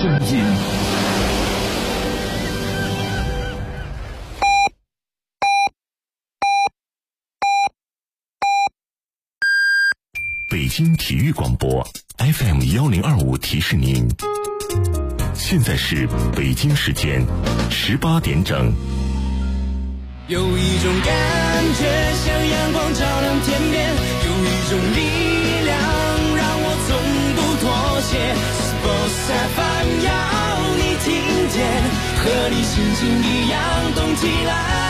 声音。北京体育广播 FM1025提示您，现在是北京时间18点整。 有一种感觉像阳光照亮天边，有一种力量让我从不妥协。Sports FM 要你听见，和你心情一样动起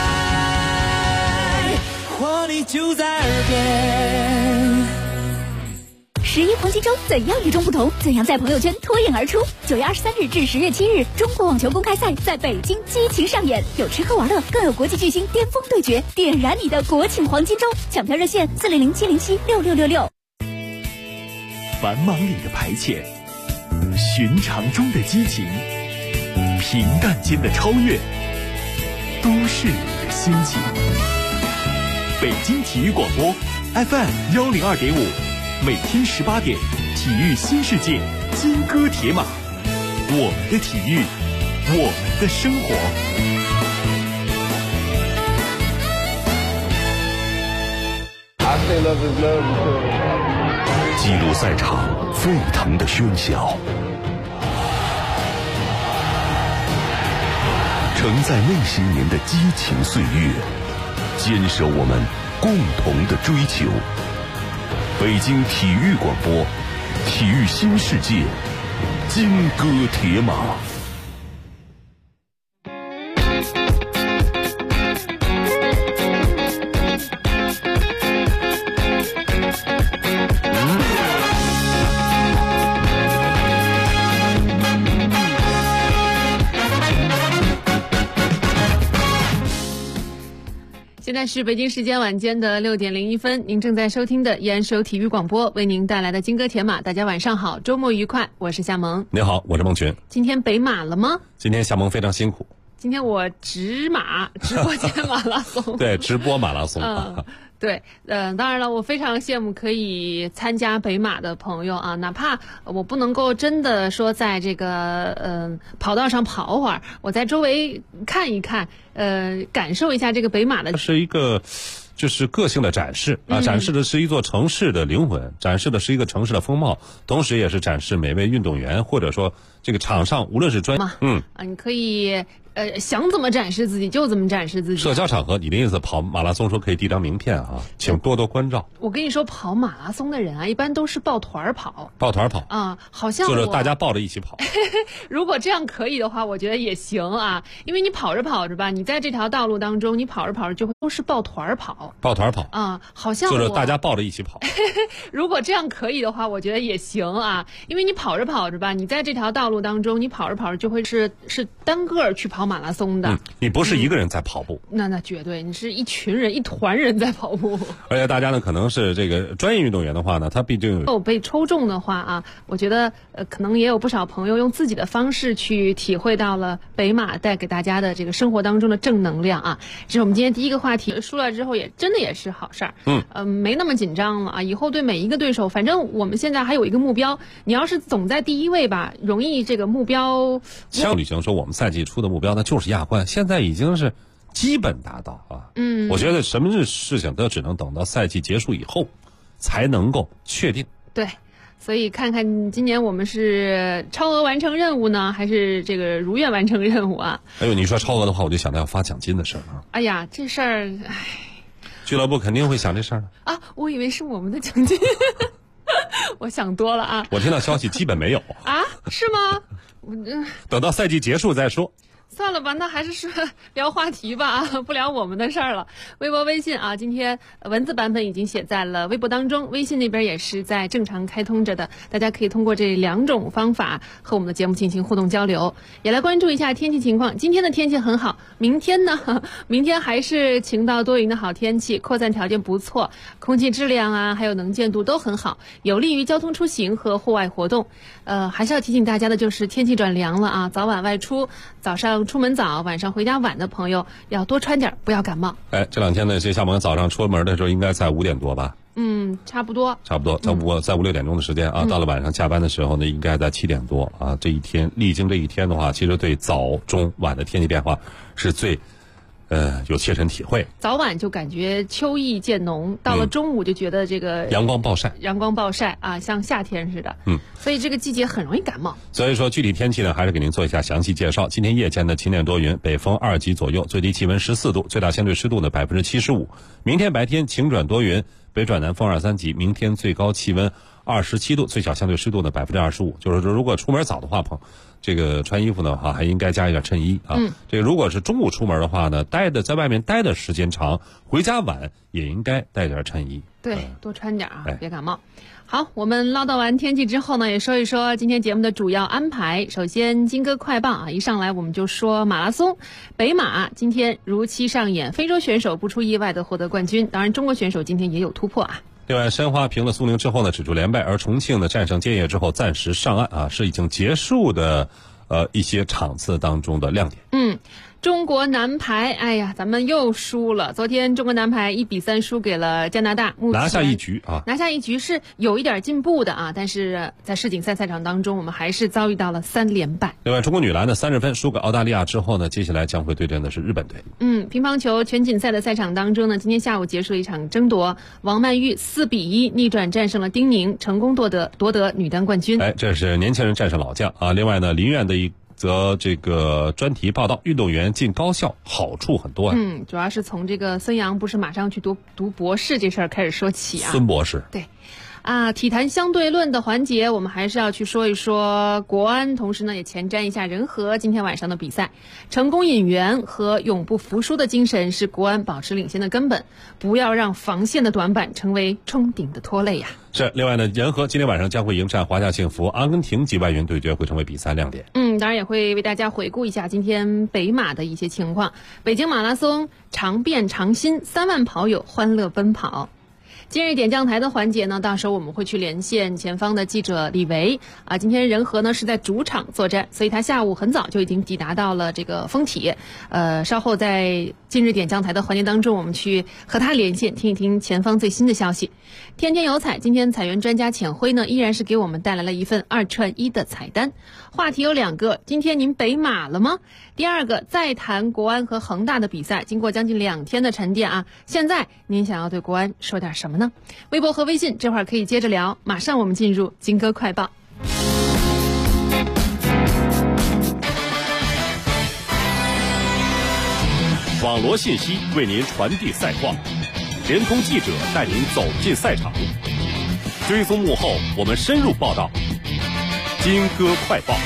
来，活力就在耳边。 11黄金周怎样与众不同？怎样在朋友圈脱颖而出？9月23日至10月7日，中国网球公开赛在北京激情上演，有吃喝玩乐，更有国际巨星巅峰对决，点燃你的国庆黄金周！抢票热线400-707-6666。 繁忙里的排遣，寻常中的激情，平淡间的超越，都是你的心情。北京体育广播 FM102.5。每天18点，体育新世界，金戈铁马，我们的体育，我们的生活。记录赛场沸腾的喧嚣，承载那些年的激情岁月，坚守我们共同的追求。北京体育广播，体育新世界，金戈铁马。 现在是北京时间晚间的6点01分，您正在收听的延首体育广播为您带来的金戈铁马。大家晚上好，周末愉快，我是夏萌。 你好，我是孟群。 今天北马了吗？ 今天夏萌非常辛苦。 今天我直播间马拉松。 对，直播马拉松。 对，当然了，我非常羡慕可以参加北马的朋友啊，哪怕我不能够真的说在这个跑道上跑会儿，我在周围看一看，感受一下这个北马的。 是一个就是个性的展示啊，展示的是一座城市的灵魂，展示的是一个城市的风貌，同时也是展示每位运动员或者说这个场上无论是你可以想怎么展示自己就怎么展示自己。 社交场合，你的意思跑马拉松说可以递张名片啊，请多多关照。 我跟你说，跑马拉松的人啊，一般都是抱团跑。 抱团跑啊，好像就是大家抱着一起跑。 如果这样可以的话，我觉得也行啊，因为你跑着跑着吧，你在这条道路当中，你跑着跑着就会都是抱团跑。 抱团跑啊，好像就是大家抱着一起跑。 如果这样可以的话，我觉得也行啊，因为你跑着跑着吧，你在这条道路当中，你跑着跑着就会是单个去跑马拉松的。 你不是一个人在跑步， 那绝对，你是一群人、一团人在跑步。 而且大家呢，可能是这个专业运动员的话呢，他毕竟有被抽中的话啊，我觉得可能也有不少朋友用自己的方式去体会到了北马带给大家的这个生活当中的正能量啊。这是我们今天第一个话题，输了之后也真的也是好事儿。没那么紧张了啊，以后对每一个对手，反正我们现在还有一个目标，你要是总在第一位吧，容易这个目标。 像旅行说我们赛季初的目标呢就是亚冠，现在已经是基本达到啊。我觉得什么事情都只能等到赛季结束以后才能够确定。 对，所以看看今年我们是超额完成任务呢，还是这个如愿完成任务啊？ 哎呦，你说超额的话，我就想到要发奖金的事儿啊。 哎呀，这事儿， 俱乐部肯定会想这事儿的啊。我以为是我们的奖金，我想多了啊。 我听到消息基本没有啊？是吗？ 等到赛季结束再说。 算了吧，那还是说聊话题吧，不聊我们的事儿了。微博、微信啊，今天文字版本已经写在了微博当中，微信那边也是在正常开通着的，大家可以通过这2种方法和我们的节目进行互动交流。也来关注一下天气情况，今天的天气很好，明天呢？明天还是晴到多云的好天气，扩散条件不错，空气质量啊，还有能见度都很好，有利于交通出行和户外活动。还是要提醒大家的就是天气转凉了啊，早晚外出，早上出门早，晚上回家晚的朋友要多穿点，不要感冒。 这2天呢，这夏萌早上出门的时候应该在5点多吧？ 差不多， 在5、6点钟的时间啊，到了晚上下班的时候呢，应该在7点多啊。这一天历经这一天的话，其实对早中晚的天气变化是最有切身体会。 早晚就感觉秋意渐浓，到了中午就觉得这个阳光暴晒啊，像夏天似的。所以这个季节很容易感冒。 所以说具体天气呢，还是给您做一下详细介绍。今天夜间的晴天多云，北风2级左右，最低气温14度，最大相对湿度呢75%。明天白天晴转多云，北转南风2、3级，明天最高气温27度，最小相对湿度呢25%。就是说，如果出门早的话，这个穿衣服的话，还应该加一点衬衣啊。这个如果是中午出门的话呢，在外面待的时间长，回家晚也应该带点衬衣。 对，多穿点啊，别感冒。好，我们唠叨完天气之后呢，也说一说今天节目的主要安排。首先，金歌快报啊，一上来我们就说马拉松，北马今天如期上演，非洲选手不出意外的获得冠军，当然中国选手今天也有突破啊。 另外，申花平了苏宁之后呢，止住连败，而重庆呢战胜建业之后暂时上岸啊，是已经结束的一些场次当中的亮点。 中国男排，哎呀，咱们又输了。昨天中国男排1比3输给了加拿大， 拿下一局啊， 拿下一局是有一点进步的啊，但是在世锦赛赛场当中，我们还是遭遇到了3连败。 另外，中国女篮的30分输给澳大利亚之后呢，接下来将会对阵的是日本队。 乒乓球全锦赛的赛场当中呢，今天下午结束了一场争夺，王曼玉4比1逆转战胜了丁宁，成功夺得女单冠军。 这是年轻人战胜老将啊。另外呢，林苑的则这个专题报道，运动员进高校好处很多啊。 主要是从这个孙杨不是马上去读博士这事儿开始说起啊。 孙博士， 对。体坛相对论的环节，我们还是要去说一说国安，同时呢也前瞻一下人和今天晚上的比赛。成功引援和永不服输的精神是国安保持领先的根本，不要让防线的短板成为冲顶的拖累呀。 是，另外呢，人和今天晚上将会迎战华夏幸福，阿根廷及外援对决会成为比赛亮点。 当然也会为大家回顾一下今天北马的一些情况。北京马拉松常变常新，3万跑友欢乐奔跑。今日点将台的环节呢，到时候我们会去连线前方的记者李维啊。今天人和呢是在主场作战，所以他下午很早就已经抵达到了这个丰体。稍后在今日点将台的环节当中，我们去和他连线，听一听前方最新的消息。天天有彩，今天彩员专家浅辉呢依然是给我们带来了一份2串1的彩单。话题有2个，今天您北马了吗？第2个，再谈国安和恒大的比赛，经过将近2天的沉淀啊，现在您想要对国安说点什么呢？微博和微信这会儿可以接着聊，马上我们进入金歌快报。 网罗信息为您传递赛况，联通记者带您走进赛场，追踪幕后我们深入报道。金歌快报。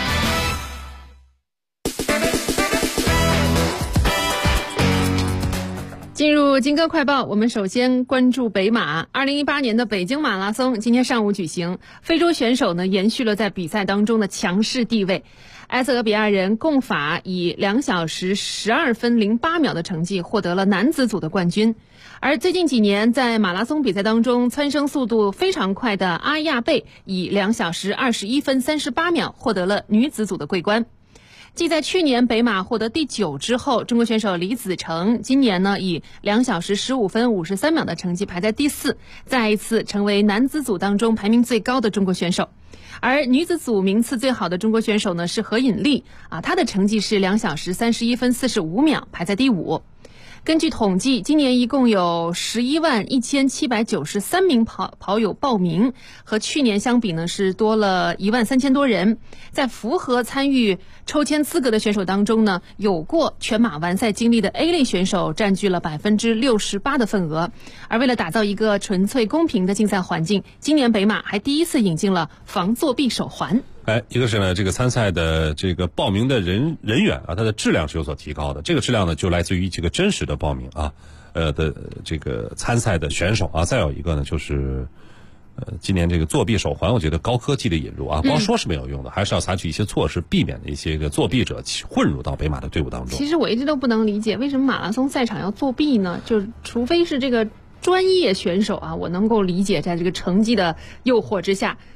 进入金歌快报，我们首先关注北马。2018年的北京马拉松今天上午举行，非洲选手呢延续了在比赛当中的强势地位。埃塞俄比亚人贡法以2小时12分08秒的成绩获得了男子组的冠军。而最近几年在马拉松比赛当中蹿升速度非常快的阿亚贝以2小时21分38秒获得了女子组的桂冠。继在去年北马获得第9之后，中国选手李子成今年呢以2小时15分53秒的成绩排在第4，再一次成为男子组当中排名最高的中国选手。而女子组名次最好的中国选手呢是何颖丽啊，她的成绩是2小时31分45秒，排在第5。根据统计，今年一共有111793名跑友报名，和去年相比呢是多了13000多人。在符合参与抽签资格的选手当中呢，有过全马完赛经历的 A 类选手占据了68%的份额。而为了打造一个纯粹公平的竞赛环境，今年北马还第一次引进了防作弊手环。 一个是呢，这个参赛的这个报名的人员啊，它的质量是有所提高的。这个质量呢，就来自于这个真实的报名啊，的这个参赛的选手啊。再有一个呢，就是今年这个作弊手环，我觉得高科技的引入啊，光说是没有用的，还是要采取一些措施，避免的一些个作弊者混入到北马的队伍当中。 其实我一直都不能理解，为什么马拉松赛场要作弊呢？就是除非是这个专业选手啊，我能够理解，在这个成绩的诱惑之下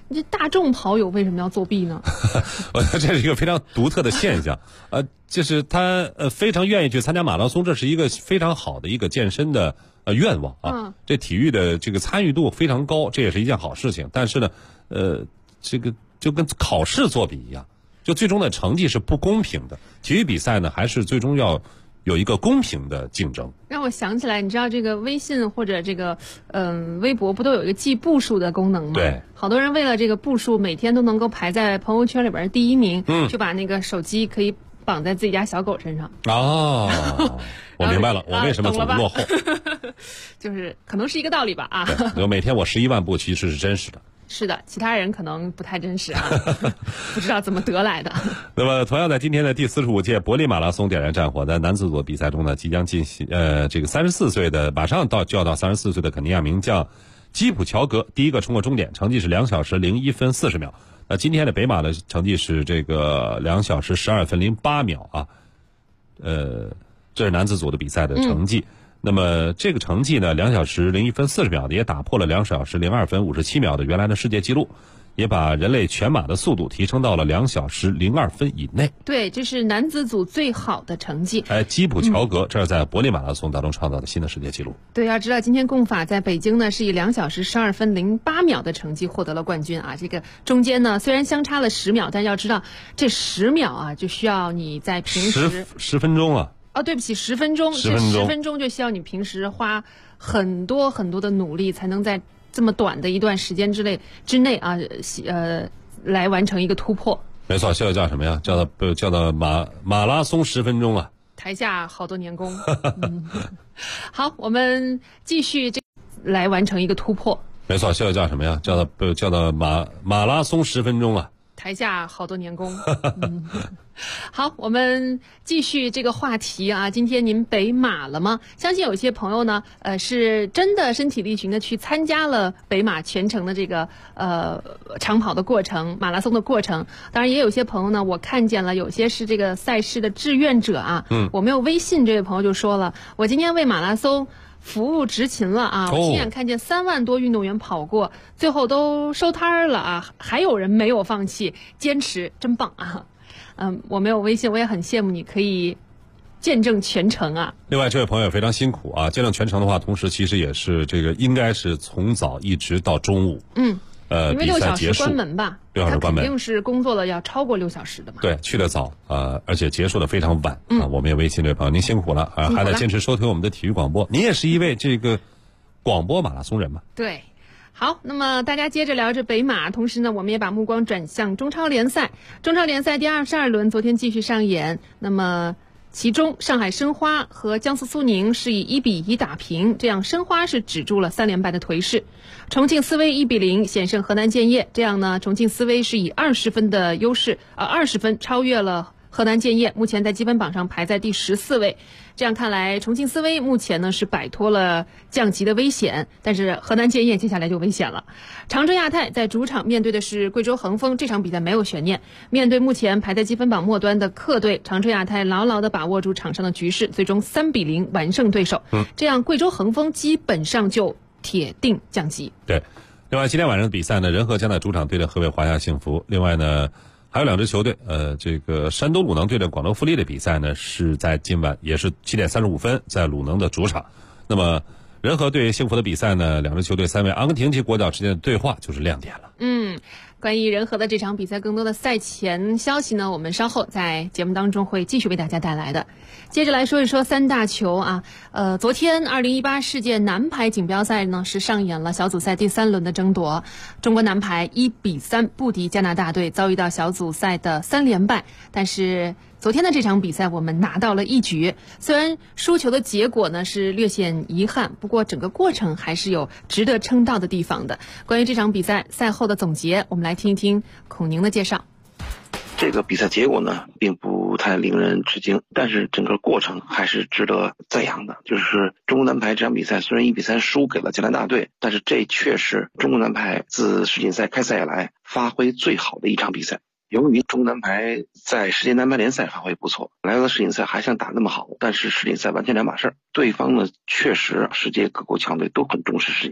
你这大众跑友为什么要作弊呢？ 我觉得这是一个非常独特的现象，就是他非常愿意去参加马拉松，这是一个非常好的一个健身的愿望啊。这体育的这个参与度非常高，这也是一件好事情。但是呢，这个就跟考试作弊一样，就最终的成绩是不公平的。体育比赛呢，还是最终要有一个公平的竞争。 让我想起来，你知道这个微信或者这个微博不都有一个记步数的功能吗？ 对， 好多人为了这个步数，每天都能够排在朋友圈里边第一名，就把那个手机可以绑在自己家小狗身上。 哦，我明白了，我为什么总是落后， 就是可能是一个道理吧啊。 有每天我11万步其实是真实的。 是的，其他人可能不太真实啊，不知道怎么得来的。 那么，同样在今天的第45届柏林马拉松点燃战火，在男子组比赛中呢，即将进行这个34岁的，马上就要到34岁的肯尼亚名将基普乔格第一个冲过终点，成绩是2小时01分40秒。那今天的北马的成绩是这个2小时12分08秒啊，这是男子组的比赛的成绩。那么这个成绩呢，2小时01分40秒的也打破了2小时02分57秒的原来的世界纪录，也把人类全马的速度提升到了2小时02分以内。 对，这是男子组最好的成绩。 基普乔格这是在柏林马拉松当中创造的新的世界纪录。 对，要知道今天共法在北京呢是以2小时12分08秒的成绩获得了冠军啊。这个中间呢虽然相差了10秒，但要知道这10秒啊就需要你在平时 10分钟啊。 哦，对不起，10分钟，这10分钟就需要你平时花很多很多的努力，才能在这么短的一段时间之内啊，来完成一个突破。 没错，这个叫什么呀？叫做马拉松10分钟啊！ 台下好多年功。好，我们继续来完成一个突破。 没错，这个叫什么呀？叫做马拉松10分钟啊！ 台下好多年功。好，我们继续这个话题啊。今天您北马了吗？相信有些朋友呢，是真的身体力行的去参加了北马全程的这个长跑的过程、马拉松的过程。当然，也有些朋友呢，我看见了，有些是这个赛事的志愿者啊。我没有微信，这位朋友就说了，我今天为马拉松服务执勤了啊！我亲眼看见3万多运动员跑过，最后都收摊了啊！还有人没有放弃，坚持，真棒啊！我没有微信，我也很羡慕你可以见证全程啊。 另外，这位朋友也非常辛苦啊！见证全程的话，同时其实也是这个应该是从早一直到中午。 因为6小时关门吧 ，6小时关门， 肯定是工作了要超过6小时的嘛。 对，去得早而且结束的非常晚啊。我们也微信这位朋友，您辛苦了啊，还得坚持收听我们的体育广播。您也是一位这个广播马拉松人嘛？ 对。好，那么大家接着聊着北马，同时呢，我们也把目光转向中超联赛。中超联赛第22轮昨天继续上演，那么其中上海申花和江苏苏宁是以1-1打平，这样申花是止住了3连败的颓势。重庆斯威1-0险胜河南建业，这样呢，重庆斯威是以20分的优势，20分超越了河南建业，目前在积分榜上排在第14位。这样看来，重庆斯威目前呢是摆脱了降级的危险，但是河南建业接下来就危险了。长春亚泰在主场面对的是贵州恒丰，这场比赛没有悬念。面对目前排在积分榜末端的客队，长春亚泰牢牢地把握住场上的局势，最终3-0完胜对手。这样贵州恒丰基本上就铁定降级。 对，另外今天晚上的比赛呢，仁和将在主场对阵河北华夏幸福。另外呢，还有2支球队，这个山东鲁能对阵广州富力的比赛呢，是在今晚也是7点35分，在鲁能的主场。那么仁和对幸福的比赛呢，2支球队3位阿根廷籍国脚之间的对话就是亮点了。 关于仁和的这场比赛更多的赛前消息呢，我们稍后在节目当中会继续为大家带来的。接着来说一说3大球啊，昨天2018世界男排锦标赛呢是上演了小组赛第3轮的争夺，中国男排1-3不敌加拿大队，遭遇到小组赛的3连败，但是昨天的这场比赛我们拿到了1局，虽然输球的结果呢是略显遗憾，不过整个过程还是有值得称道的地方的。关于这场比赛赛后的总结，我们来听一听孔宁的介绍。 这个比赛结果呢并不太令人吃惊，但是整个过程还是值得赞扬的。就是中国男排这场比赛虽然1-3输给了加拿大队，但是这却是中国男排自世锦赛开赛以来发挥最好的一场比赛。由于中国男排在世界男排联赛发挥不错，来到世锦赛还想打那么好，但是世锦赛完全两码事儿。对方呢确实世界各国强队都很重视世锦赛，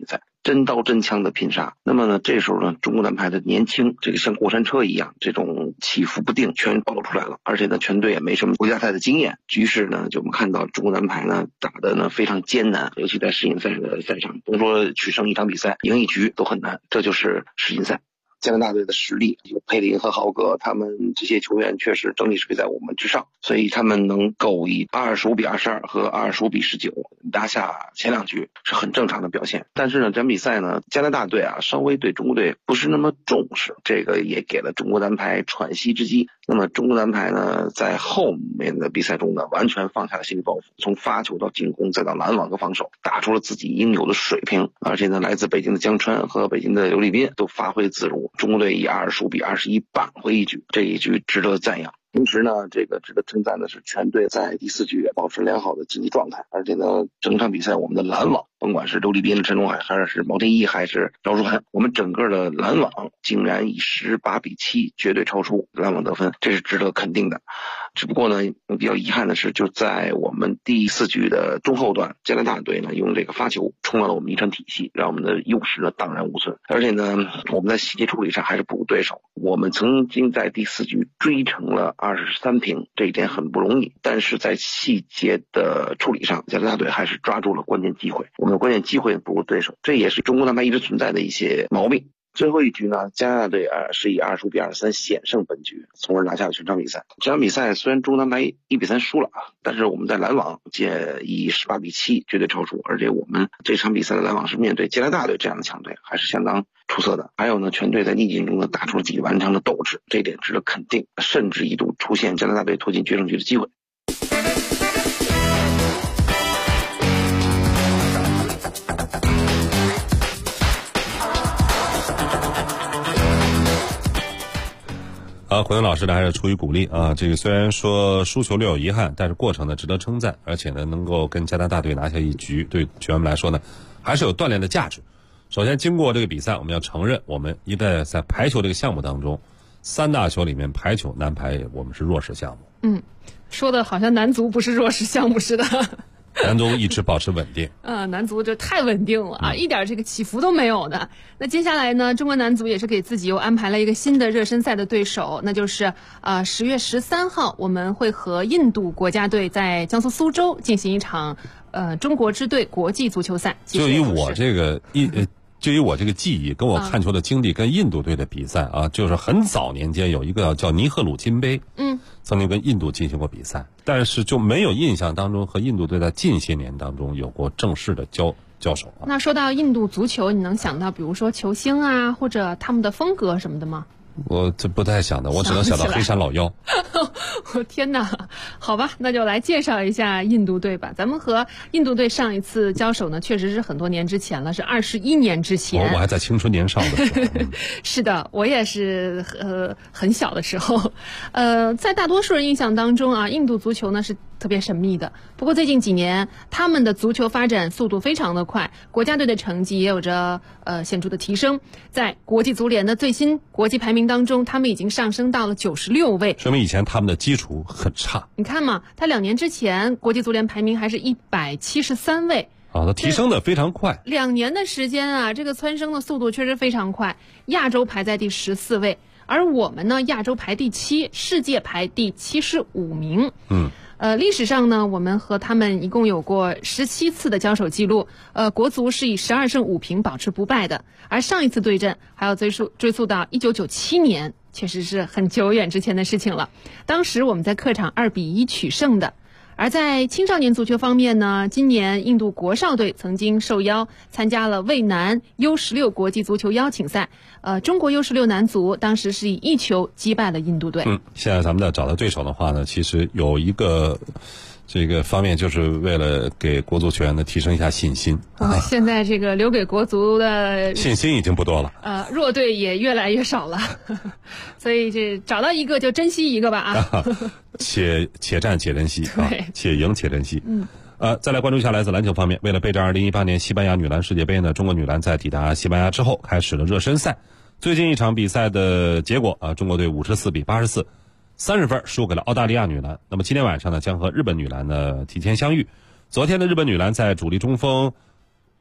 真刀真枪的拼杀。那么呢，这时候呢，中国男排的年轻，这个像过山车一样，这种起伏不定全暴露出来了。而且呢，全队也没什么国家赛的经验，于是呢，就我们看到中国男排呢打的呢非常艰难，尤其在世锦赛的赛场，甭说取胜一场比赛，赢一局都很难，这就是世锦赛。加拿大队的实力有佩林和豪格，他们这些球员确实整体实力在我们之上，所以他们能够以25-22和25-19拿下前2局是很正常的表现。但是呢，这场比赛呢，加拿大队啊稍微对中国队不是那么重视，这个也给了中国男排喘息之机。那么中国男排呢，在后面的比赛中呢，完全放下了心理包袱，从发球到进攻再到拦网和防守，打出了自己应有的水平。而且呢，来自北京的江川和北京的刘立斌都发挥自如，中国队以25-21扳回一局，这一局值得赞扬。同时呢，这个值得称赞的是，全队在第4局保持良好的竞技状态，而且呢，整场比赛我们的拦网，甭管是刘立斌、陈忠海，还是毛天一，还是饶书涵，我们整个的拦网竟然以18-7绝对超出拦网得分，这是值得肯定的。只不过呢，比较遗憾的是，就在我们第4局的中后段，加拿大队呢用这个发球冲乱了我们一场体系，让我们的优势呢荡然无存。而且呢，我们在细节处理上还是不如对手。我们曾经在第4局追成了23平，这一点很不容易，但是在细节的处理上，加拿大队还是抓住了关键机会。我们的关键机会不如对手，这也是中国男排一直存在的一些毛病。最后一局呢，加拿大队是以25-23险胜本局，从而拿下了全场比赛。这场比赛虽然中国男排1-3输了，但是我们在拦网界以18-7绝对超出，而且我们这场比赛的拦网是面对加拿大队这样的强队，还是相当出色的。还有呢，全队在逆境中呢打出了自己顽强的斗志，这一点值得肯定，甚至一度出现加拿大队拖进决胜局的机会。 胡云老师呢还是出于鼓励啊，这个虽然说输球略有遗憾，但是过程呢值得称赞，而且呢能够跟加拿大队拿下一局，对球员们来说呢还是有锻炼的价值。首先经过这个比赛，我们要承认，我们一旦在排球这个项目当中，3大球里面排球男排我们是弱势项目。 说的好像男足不是弱势项目似的。 男足一直保持稳定， 男足就太稳定了啊，一点这个起伏都没有的。那接下来呢，中国男足也是给自己又安排了一个新的热身赛的对手，那就是10月13号，我们会和印度国家队在江苏苏州进行一场中国支队国际足球赛。 就以我这个记忆，跟我看球的经历，跟印度队的比赛啊，就是很早年间有一个叫尼赫鲁金杯，曾经跟印度进行过比赛，但是就没有印象当中和印度队在近些年当中有过正式的交手啊。 那说到印度足球，你能想到比如说球星啊，或者他们的风格什么的吗？ 我这不太想的，我只能想到黑山老妖。 我天哪，好吧，那就来介绍一下印度队吧。咱们和印度队上一次交手呢，确实是很多年之前了，是21年之前。 我还在青春年少的时候。 是的，我也是很小的时候。在大多数人印象当中啊，印度足球呢是特别神秘的。不过最近几年，他们的足球发展速度非常的快，国家队的成绩也有着显著的提升。在国际足联的最新国际排名当中，他们已经上升到了96位， 说明以前他们的基础很差。 你看嘛，他2年之前国际足联排名还是173位。 它提升的非常快。 2年的时间啊，这个蹿升的速度确实非常快。亚洲排在第14位，而我们呢，亚洲排第7，世界排第75名。历史上呢，我们和他们一共有过17次的交手记录，国足是以12胜5平保持不败的。而上一次对阵还要追溯到1997年，确实是很久远之前的事情了。当时我们在客场2-1取胜的。而在青少年足球方面呢，今年印度国少队曾经受邀参加了卫南 U16 国际足球邀请赛，中国 U16 男足当时是以1球击败了印度队。 现在咱们在找到对手的话呢，其实有一个这个方面，就是为了给国足球员呢提升一下信心。 现在这个留给国足的信心已经不多了， 弱队也越来越少了，所以这找到一个就珍惜一个吧啊！ 且战且珍惜啊，且赢且珍惜。再来关注一下来自篮球方面，为了备战2018年西班牙女篮世界杯呢，中国女篮在抵达西班牙之后开始了热身赛。最近一场比赛的结果中国队54-84。30分输给了澳大利亚女篮。那么今天晚上呢，将和日本女篮呢提前相遇。昨天的日本女篮在主力中锋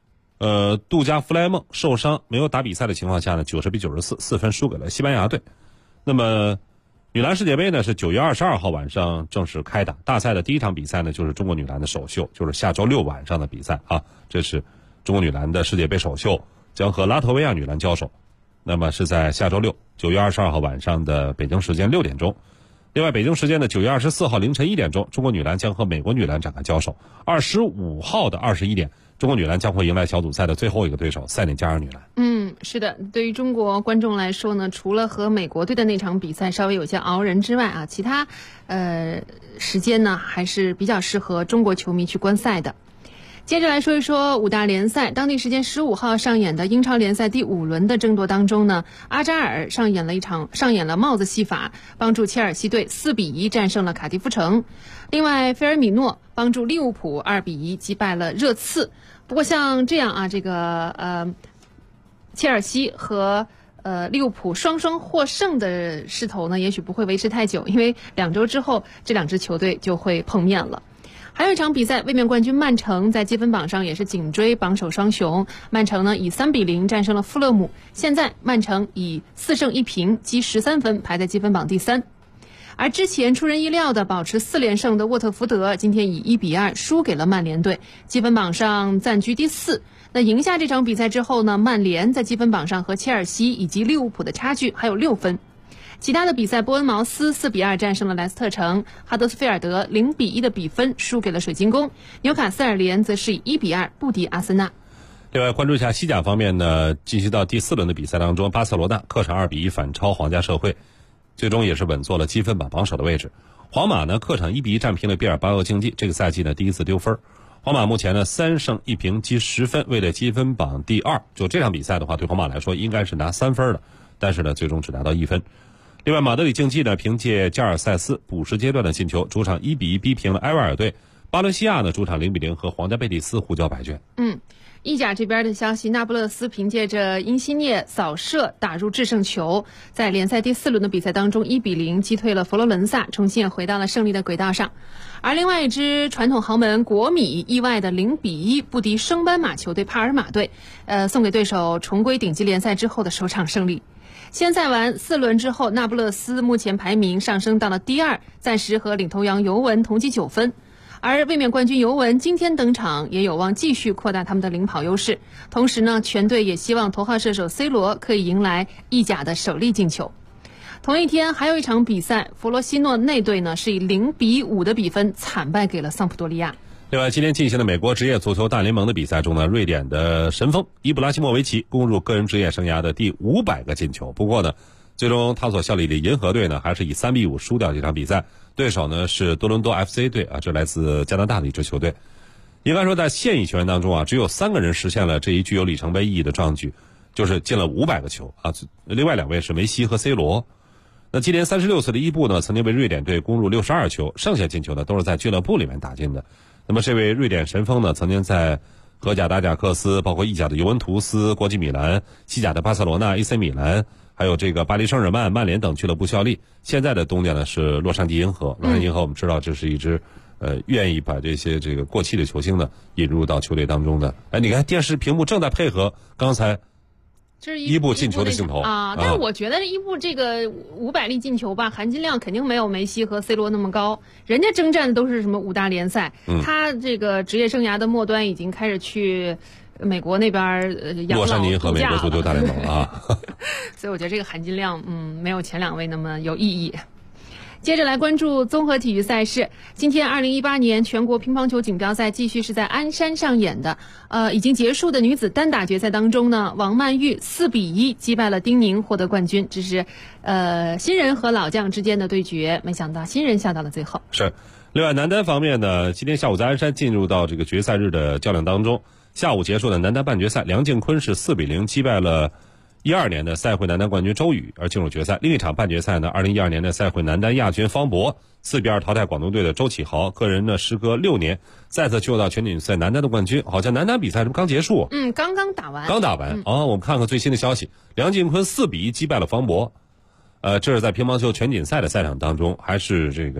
杜加弗莱蒙受伤没有打比赛的情况下呢，90比94，4分输给了西班牙队。那么女篮世界杯呢是9月22号晚上正式开打，大赛的第一场比赛呢就是中国女篮的首秀，就是下周6晚上的比赛啊，这是中国女篮的世界杯首秀，将和拉脱维亚女篮交手。那么是在下周6 9月22号晚上的北京时间6点钟。另外，北京时间的9月24号凌晨1点钟，中国女篮将和美国女篮展开交手。25号的21点，中国女篮将会迎来小组赛的最后一个对手塞内加尔女篮。 是的，对于中国观众来说呢，除了和美国队的那场比赛稍微有些熬人之外啊，其他时间呢还是比较适合中国球迷去观赛的。接着来说一说五大联赛，当地时间15号上演的英超联赛第5轮的争夺当中呢，阿扎尔上演了帽子戏法，帮助切尔西队4比1战胜了卡迪夫城。另外，菲尔米诺帮助利物浦2比1击败了热刺。不过像这样啊，这个切尔西和利物浦双双获胜的势头呢，也许不会维持太久，因为2周之后这2支球队就会碰面了。还有一场比赛，卫冕冠军曼城在积分榜上也是紧追榜首双雄。曼城呢以3比0战胜了富勒姆，现在曼城以4胜1平积13分排在积分榜第3。而之前出人意料的保持4连胜的沃特福德，今天以1比2输给了曼联队，积分榜上暂居第4。那赢下这场比赛之后呢，曼联在积分榜上和切尔西以及利物浦的差距还有6分。其他的比赛，波恩茅斯4比2战胜了莱斯特城，哈德斯菲尔德0比1的比分输给了水晶宫，纽卡斯尔联则是以1比2不敌阿森纳。 另外，关注一下西甲方面呢，进行到第4轮的比赛当中，巴塞罗那客场2比1反超皇家社会，最终也是稳坐了积分榜榜首的位置。皇马呢客场1比1战平了毕尔巴鄂竞技，这个赛季呢第一次丢分。皇马目前呢3胜1平积10分，位列积分榜第2。就这场比赛的话，对皇马来说应该是拿3分的，但是呢最终只拿到1分。另外，马德里竞技呢凭借加尔塞斯补时阶段的进球，主场1比1逼平了埃瓦尔队。巴伦西亚呢主场0比0和皇家贝蒂斯互交白卷。 意甲这边的消息，那不勒斯凭借着因西涅扫射打入制胜球，在联赛第4轮的比赛当中1比0击退了佛罗伦萨，重新回到了胜利的轨道上。而另外一支传统豪门国米意外的0比1不敌升班马球队帕尔马队，送给对手重归顶级联赛之后的首场胜利。先赛完4轮之后，那不勒斯目前排名上升到了第2，暂时和领头羊尤文同积9分。而卫冕冠军尤文今天登场，也有望继续扩大他们的领跑优势。同时呢，全队也希望头号射手 C 罗可以迎来意甲的首粒进球。同一天还有一场比赛，弗罗西诺内队呢是以0比5的比分惨败给了桑普多利亚。 另外，今天进行的美国职业足球大联盟的比赛中呢，瑞典的神锋伊布拉希莫维奇攻入个人职业生涯的第500个进球。不过呢，最终他所效力的银河队呢，还是以3比5输掉这场比赛。对手呢是多伦多 FC 队啊，这来自加拿大的一支球队。应该说，在现役球员当中啊，只有3个人实现了这一具有里程碑意义的壮举，就是进了500个球啊。另外2位是梅西和 C 罗。那今年36岁的伊布呢，曾经为瑞典队攻入62球，剩下进球呢都是在俱乐部里面打进的。那么这位瑞典神锋呢，曾经在荷甲的阿贾克斯，包括意甲的尤文图斯、国际米兰、西甲的巴塞罗那、AC 米兰，还有这个巴黎圣日耳曼、曼联等俱乐部效力。现在的东家呢是洛杉矶银河。洛杉矶银河我们知道这是一支愿意把这些这个过气的球星呢引入到球队当中的。你看电视屏幕正在配合刚才这是伊布进球的镜头啊，但是我觉得伊布这个500粒进球吧，含金量肯定没有梅西和 C 罗那么高。人家征战的都是什么5大联赛，他这个职业生涯的末端已经开始去美国那边养老度假了。 洛杉矶和美国足球大联盟啊， 所以我觉得这个含金量没有前2位那么有意义。接着来关注综合体育赛事。今天2018年全国乒乓球锦标赛继续是在鞍山上演的。已经结束的女子单打决赛当中呢，王曼玉4比1击败了丁宁，获得冠军。这是新人和老将之间的对决，没想到新人笑到了最后。 是。另外男单方面呢，今天下午在鞍山进入到这个决赛日的较量当中。下午结束的男单半决赛，梁靖昆是4比0击败了12年的赛会男单冠军周宇而进入决赛。另一场半决赛呢，2012年的赛会男单亚军方博4比2淘汰广东队的周启豪，个人呢时隔6年再次救到全锦赛男单的冠军。好像男单比赛是不是刚结束？ 刚打完。 我们看看最新的消息，梁靖昆4比1击败了方博。这是在乒乓球全锦赛的赛场当中，还是这个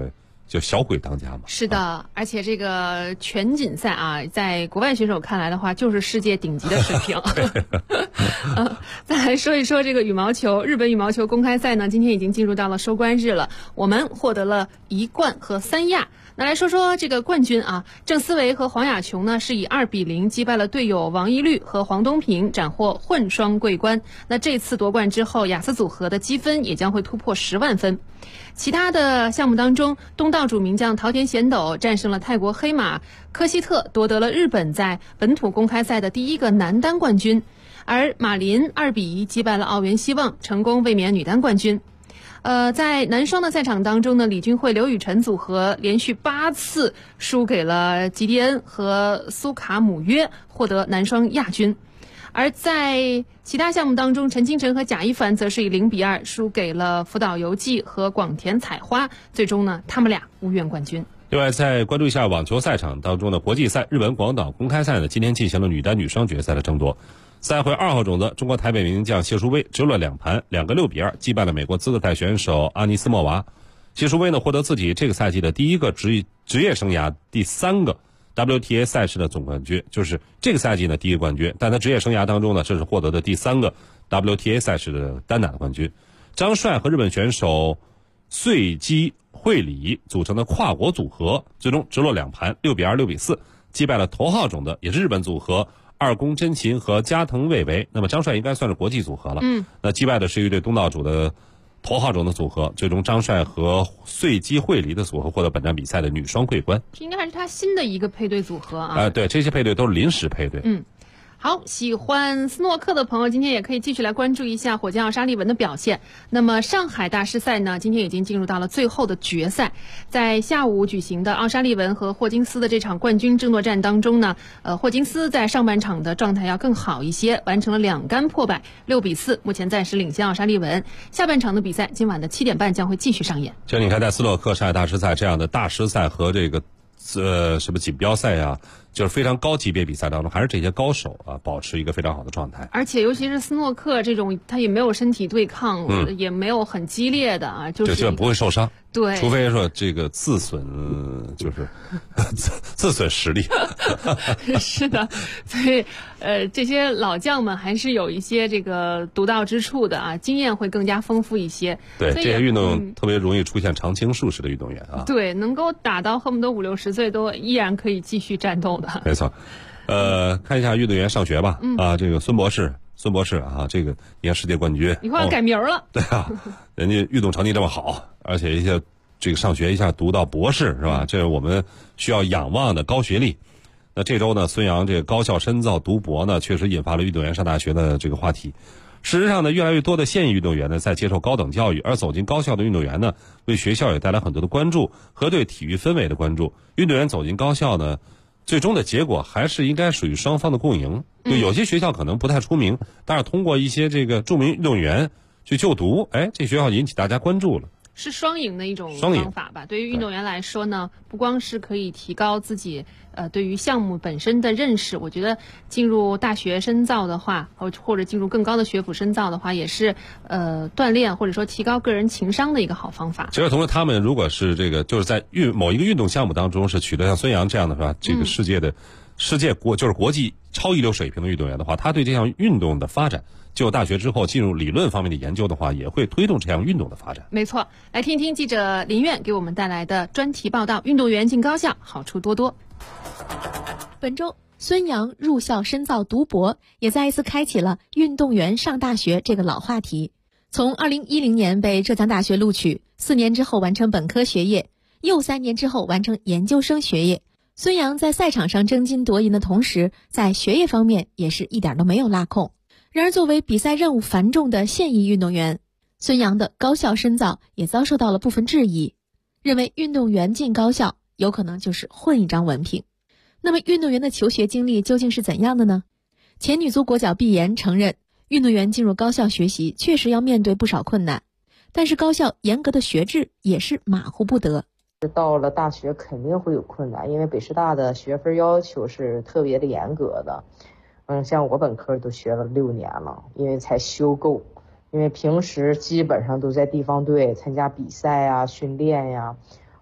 就小鬼当家嘛。 是的，而且这个全锦赛啊，在国外选手看来的话，就是世界顶级的水平。再来说一说这个羽毛球，日本羽毛球公开赛呢，今天已经进入到了收官日了，我们获得了1冠和3亚。那来说说这个冠军啊，郑思维和黄雅琼呢是以2-0击败了队友王懿律和黄东萍，斩获混双桂冠。那这次夺冠之后，雅思组合的积分也将会突破10万分。其他的项目当中，东道主名将桃田贤斗战胜了泰国黑马科希特，夺得了日本在本土公开赛的第1个男单冠军。而马林2-1击败了奥原希望，成功卫冕女单冠军。在男双的赛场当中呢，李俊慧、刘雨辰组合连续8次输给了吉迪恩和苏卡姆约，获得男双亚军。而在其他项目当中，陈清晨和贾一凡则是以0-2输给了福岛由纪和广田彩花，最终呢，他们俩无缘冠军。 另外，再关注一下网球赛场当中的国际赛，日本广岛公开赛呢，今天进行了女单、女双决赛的争夺。赛会2号种子中国台北名将谢淑薇直落2盘，2个6-2击败了美国资格赛选手阿尼斯莫娃。谢淑薇呢获得自己这个赛季的第1个职业生涯第3个 WTA 赛事的总冠军，就是这个赛季呢第1个冠军，但他职业生涯当中呢，这是获得的第3个 WTA 赛事的单打的冠军。张帅和日本选手穗基惠里组成的跨国组合，最终直落2盘6-2、6-4击败了头号种子，也是日本组合二宫真琴和加藤未唯。那么张帅应该算是国际组合了，那击败的是一对东道主的头号种的组合，最终张帅和穗基惠里的组合获得本站比赛的女双桂冠。 这应该还是他新的一个配对组合啊。 对，这些配对都是临时配对。 好，喜欢斯诺克的朋友今天也可以继续来关注一下火箭奥沙利文的表现。那么上海大师赛呢，今天已经进入到了最后的决赛。在下午举行的奥沙利文和霍金斯的这场冠军争夺战当中呢，霍金斯在上半场的状态要更好一些，完成了2杆破百，6-4，目前暂时领先奥沙利文。下半场的比赛今晚的7点半将会继续上演。 就你看，在斯诺克上海大师赛这样的大师赛和这个什么锦标赛啊，就是非常高级别比赛当中，还是这些高手啊保持一个非常好的状态。 而且尤其是斯诺克这种，他也没有身体对抗，也没有很激烈的啊，就是不会受伤。 对， 除非说这个自损，就是自损实力。 是的，所以这些老将们还是有一些这个独到之处的啊，经验会更加丰富一些。 对，这些运动特别容易出现常青树式的运动员啊。 对，能够打到恨不得50、60岁都依然可以继续战斗的。 没错，看一下运动员上学吧。这个孙博士啊，这个你看世界冠军， 你快改名了。 对啊，人家运动成绩这么好，而且一下这个上学一下读到博士是吧？这是我们需要仰望的高学历。那这周呢，孙杨这个高校深造读博呢，确实引发了运动员上大学的这个话题。事实上呢，越来越多的现役运动员呢在接受高等教育，而走进高校的运动员呢，为学校也带来很多的关注和对体育氛围的关注。运动员走进高校呢，最终的结果还是应该属于双方的共赢。就有些学校可能不太出名，但是通过一些这个著名运动员去就读，这学校引起大家关注了。 是双赢的一种方法吧。对于运动员来说呢，不光是可以提高自己对于项目本身的认识，我觉得进入大学深造的话，或者进入更高的学府深造的话，也是锻炼或者说提高个人情商的一个好方法。 其实同时他们如果是这个就是在某一个运动项目当中是取得像孙杨这样的是吧，这个就是国际超一流水平的运动员的话，他对这项运动的发展，进入大学之后进入理论方面的研究的话，也会推动这项运动的发展。 没错，来听听记者林苑给我们带来的专题报道：运动员进高校，好处多多。 本周，孙杨入校深造读博，也再一次开启了运动员上大学这个老话题。从2010年被浙江大学录取，4年之后完成本科学业，又3年之后完成研究生学业。孙杨在赛场上争金夺银的同时，在学业方面也是一点都没有落空。然而作为比赛任务繁重的现役运动员，孙杨的高校深造也遭受到了部分质疑，认为运动员进高校有可能就是混一张文凭。那么运动员的求学经历究竟是怎样的呢？前女足国脚毕妍承认，运动员进入高校学习确实要面对不少困难，但是高校严格的学制也是马虎不得。 到了大学肯定会有困难，因为北师大的学分要求是特别的严格的。像我本科都学了6年了，因为才修够，因为平时基本上都在地方队参加比赛呀、训练呀，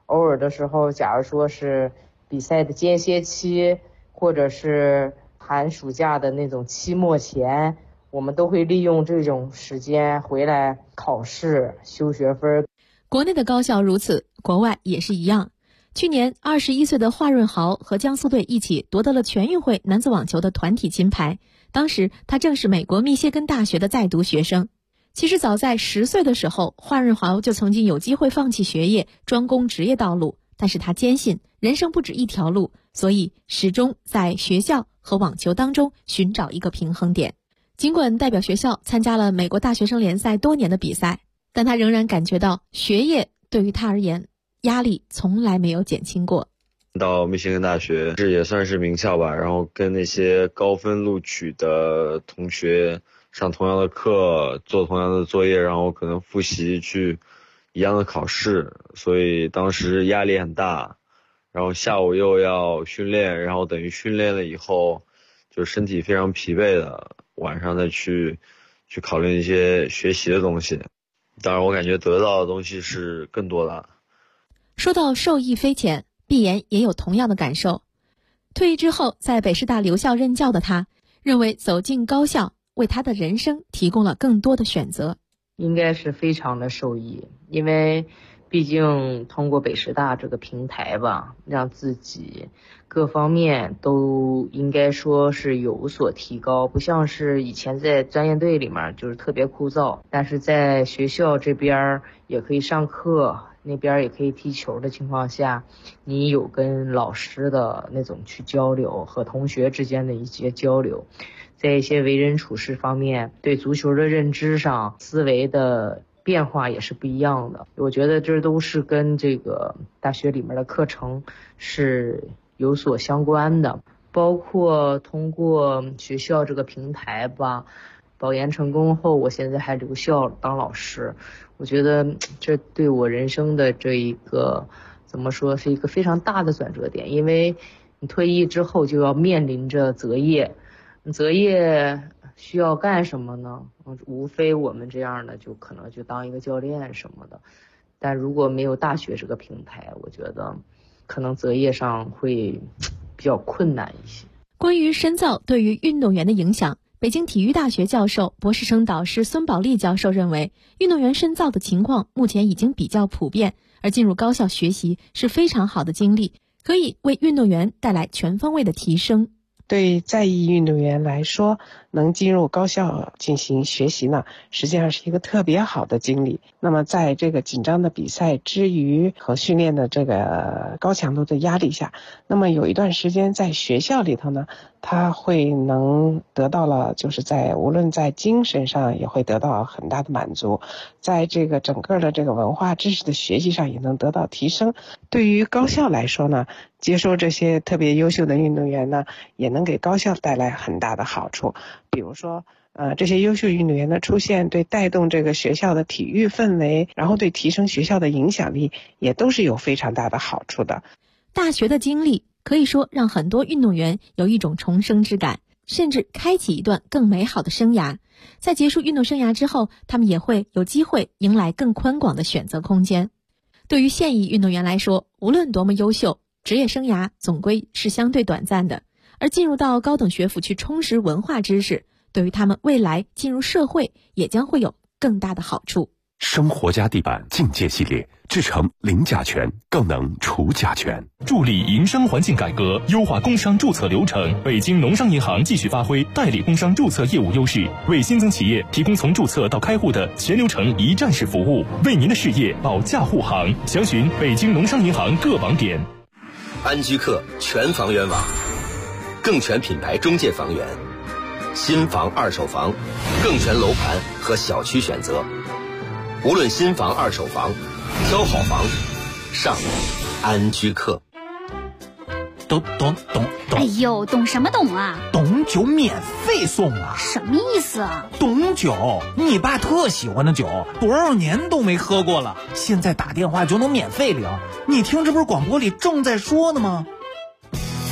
偶尔的时候，假如说是比赛的间歇期，或者是寒暑假的那种期末前，我们都会利用这种时间回来考试修学分。 国内的高校如此，国外也是一样。去年21岁的华润豪和江苏队一起夺得了全运会男子网球的团体金牌，当时他正是美国密歇根大学的在读学生。其实早在10岁的时候，华润豪就曾经有机会放弃学业，专攻职业道路，但是他坚信人生不止一条路，所以始终在学校和网球当中寻找一个平衡点。尽管代表学校参加了美国大学生联赛多年的比赛，但他仍然感觉到学业对于他而言压力从来没有减轻过。 到密歇根大学这也算是名校吧，然后跟那些高分录取的同学上同样的课，做同样的作业，然后可能复习去一样的考试，所以当时压力很大，然后下午又要训练，然后等于训练了以后就身体非常疲惫的，晚上再去考虑一些学习的东西。当然我感觉得到的东西是更多的。 说到受益匪浅，毕妍也有同样的感受。退役之后在北师大留校任教的他，认为走进高校为他的人生提供了更多的选择。 应该是非常的受益，因为毕竟通过北师大这个平台吧，让自己各方面都应该说是有所提高，不像是以前在专业队里面就是特别枯燥，但是在学校这边也可以上课，那边也可以踢球的情况下，你有跟老师的那种去交流，和同学之间的一些交流，在一些为人处事方面，对足球的认知上，思维的变化也是不一样的。我觉得这都是跟这个大学里面的课程是有所相关的，包括通过学校这个平台吧，保研成功后，我现在还留校当老师，我觉得这对我人生的这一个怎么说是一个非常大的转折点，因为你退役之后就要面临着择业，择业需要干什么呢？无非我们这样的就可能就当一个教练什么的，但如果没有大学这个平台，我觉得可能择业上会比较困难一些。 关于深造对于运动员的影响，北京体育大学教授、博士生导师孙宝利教授认为，运动员深造的情况目前已经比较普遍，而进入高校学习是非常好的经历，可以为运动员带来全方位的提升。 对在役运动员来说，能进入高校进行学习呢，实际上是一个特别好的经历。那么在这个紧张的比赛之余和训练的这个高强度的压力下，那么有一段时间在学校里头呢，他会能得到了就是无论在精神上也会得到很大的满足，在这个整个的这个文化知识的学习上也能得到提升。对于高校来说呢，接收这些特别优秀的运动员呢，也能给高校带来很大的好处。比如说这些优秀运动员的出现，对带动这个学校的体育氛围，然后对提升学校的影响力，也都是有非常大的好处的。 大学的经历可以说让很多运动员有一种重生之感，甚至开启一段更美好的生涯。在结束运动生涯之后，他们也会有机会迎来更宽广的选择空间。对于现役运动员来说，无论多么优秀，职业生涯总归是相对短暂的，而进入到高等学府去充实文化知识，对于他们未来进入社会也将会有更大的好处。 生活家地板境界系列，制成零甲醛，更能除甲醛， 助力营商环境改革，优化工商注册流程。北京农商银行继续发挥代理工商注册业务优势，为新增企业提供从注册到开户的全流程一站式服务，为您的事业保驾护航。详询北京农商银行各网点。 安居客全房源网，更全品牌中介房源，新房二手房，更全楼盘和小区选择。无论新房二手房，挑好房上安居客。 懂。 哎呦，懂什么懂啊？ 懂酒免费送啊！ 什么意思啊？ 懂酒，你爸特喜欢的酒，多少年都没喝过了，现在打电话就能免费领。你听，这不是广播里正在说的吗？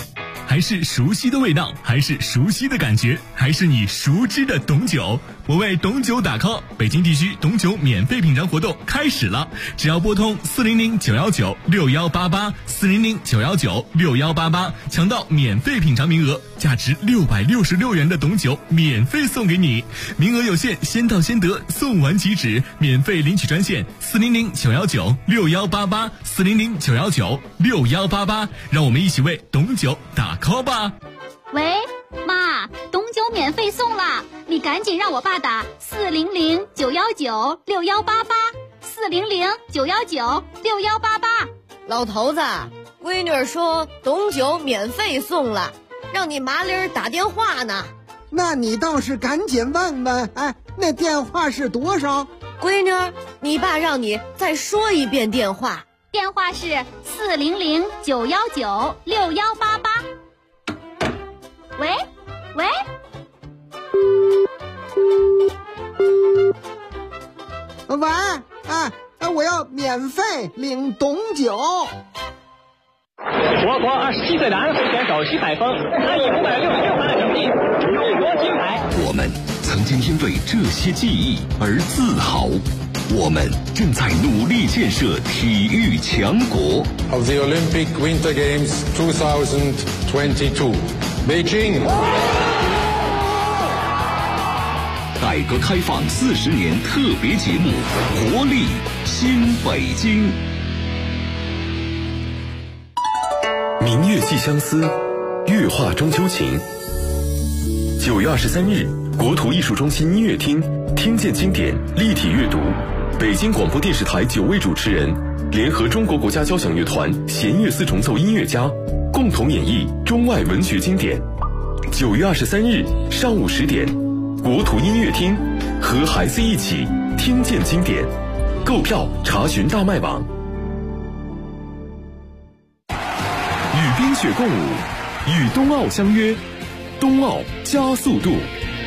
还是熟悉的味道，还是熟悉的感觉，还是你熟知的董酒？我为董酒打 call， 北京地区董酒免费品尝活动开始了，只要拨通400-919-6188，400-919-6188，抢到免费品尝名额，价值666元的董酒免费送给你，名额有限，先到先得，送完即止，免费领取专线400-919-6188，400-919-6188，让我们一起为董酒打 call 吧。 喂，妈，董酒免费送啦，你赶紧让我爸打400-919-6188，400-919-6188。 老头子，闺女说董酒免费送了，让你麻利儿打电话呢。 那你倒是赶紧问问，哎，那电话是多少？ 闺女，你爸让你再说一遍电话。 电话是400-919-6188。喂， 我要免费领董酒。 我国27岁的安徽选手徐海峰，他以566分的成绩荣获金牌。 我们曾经因为这些记忆而自豪，我们正在努力建设体育强国。 Of the Olympic Winter Games 2022, Beijing. 改革开放40年特别节目，活力新北京。 明月寄相思，月画中秋情。9月23日，国土艺术中心音乐厅听见经典立体阅读，北京广播电视台9位主持人联合中国国家交响乐团弦乐四重奏音乐家，共同演绎中外文学经典。9月23日上午10点，国土音乐厅，和孩子一起听见经典。购票查询大麦网。与冰雪共舞，与冬奥相约，冬奥加速度。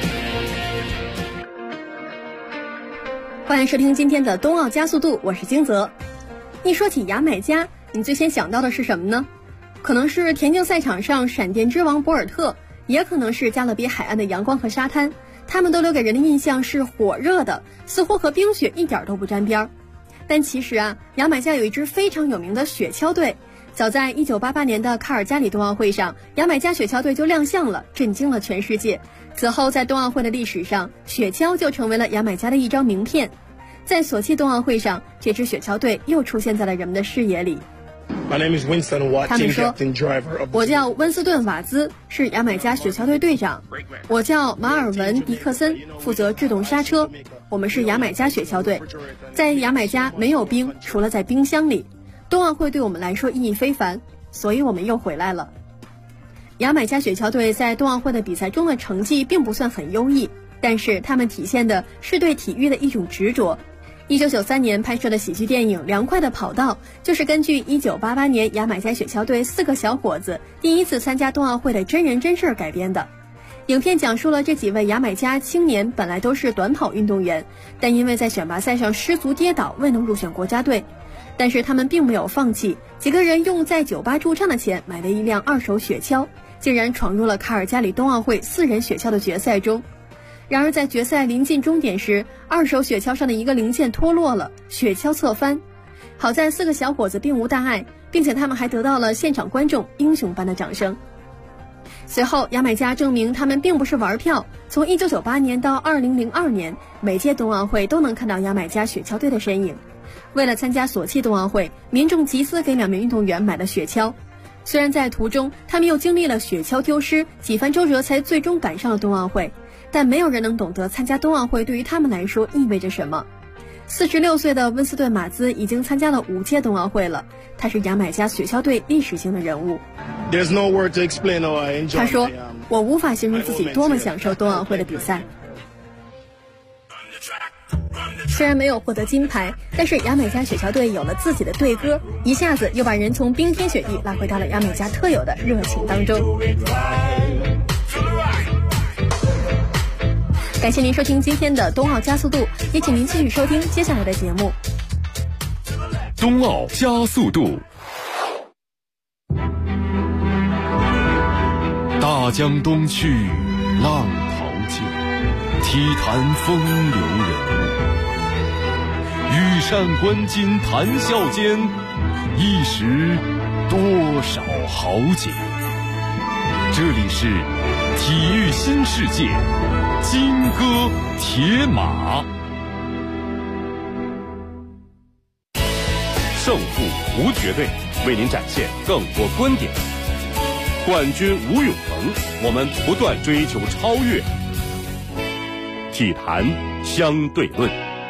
欢迎收听今天的冬奥加速度，我是金泽。一说起牙买加，你最先想到的是什么呢？可能是田径赛场上闪电之王博尔特，也可能是加勒比海岸的阳光和沙滩，他们都留给人的印象是火热的，似乎和冰雪一点都不沾边。但其实啊，牙买加有一支非常有名的雪橇队。早在1988年的卡尔加里冬奥会上，牙买加雪橇队就亮相了，震惊了全世界。此后在冬奥会的历史上，雪橇就成为了牙买加的一张名片。在索契冬奥会上，这支雪橇队又出现在了人们的视野里。 他们说， 我叫温斯顿·瓦兹，是牙买加雪橇队队长。我叫马尔文·迪克森，负责制动刹车。我们是牙买加雪橇队。在牙买加没有冰，除了在冰箱里。冬奥会对我们来说意义非凡，所以我们又回来了。牙买加雪橇队在冬奥会的比赛中的成绩并不算很优异，但是他们体现的是对体育的一种执着。1993年拍摄的喜剧电影《凉快的跑道》就是根据1988年牙买加雪橇队4个小伙子第一次参加冬奥会的真人真事改编的。影片讲述了这几位牙买加青年本来都是短跑运动员，但因为在选拔赛上失足跌倒，未能入选国家队。但是他们并没有放弃，几个人用在酒吧驻唱的钱买了一辆2手雪橇，竟然闯入了卡尔加里冬奥会4人雪橇的决赛中。然而在决赛临近终点时，2手雪橇上的一个零件脱落了，雪橇侧翻。好在4个小伙子并无大碍，并且他们还得到了现场观众英雄般的掌声。随后牙买加证明他们并不是玩票，从1998年到2002年，每届冬奥会都能看到牙买加雪橇队的身影。为了参加索契冬奥会，民众集资给2名运动员买了雪橇。虽然在途中他们又经历了雪橇丢失，几番周折才最终赶上了冬奥会，但没有人能懂得参加冬奥会对于他们来说意味着什么。46岁的温斯顿·马兹已经参加了5届冬奥会了，他是牙买加雪橇队历史性的人物。他说，我无法形容自己多么享受冬奥会的比赛。虽然没有获得金牌，但是牙买加雪橇队有了自己的队歌，一下子又把人从冰天雪地拉回到了牙买加特有的热情当中。感谢您收听今天的冬奥加速度，也请您继续收听接下来的节目。 冬奥加速度。 大江东去，浪淘尽，体坛风流人物。羽扇纶巾谈笑间，一时多少豪杰。这里是体育新世界，金戈铁马。 胜负无绝对，为您展现更多观点。冠军无永恒，我们不断追求超越。体坛相对论。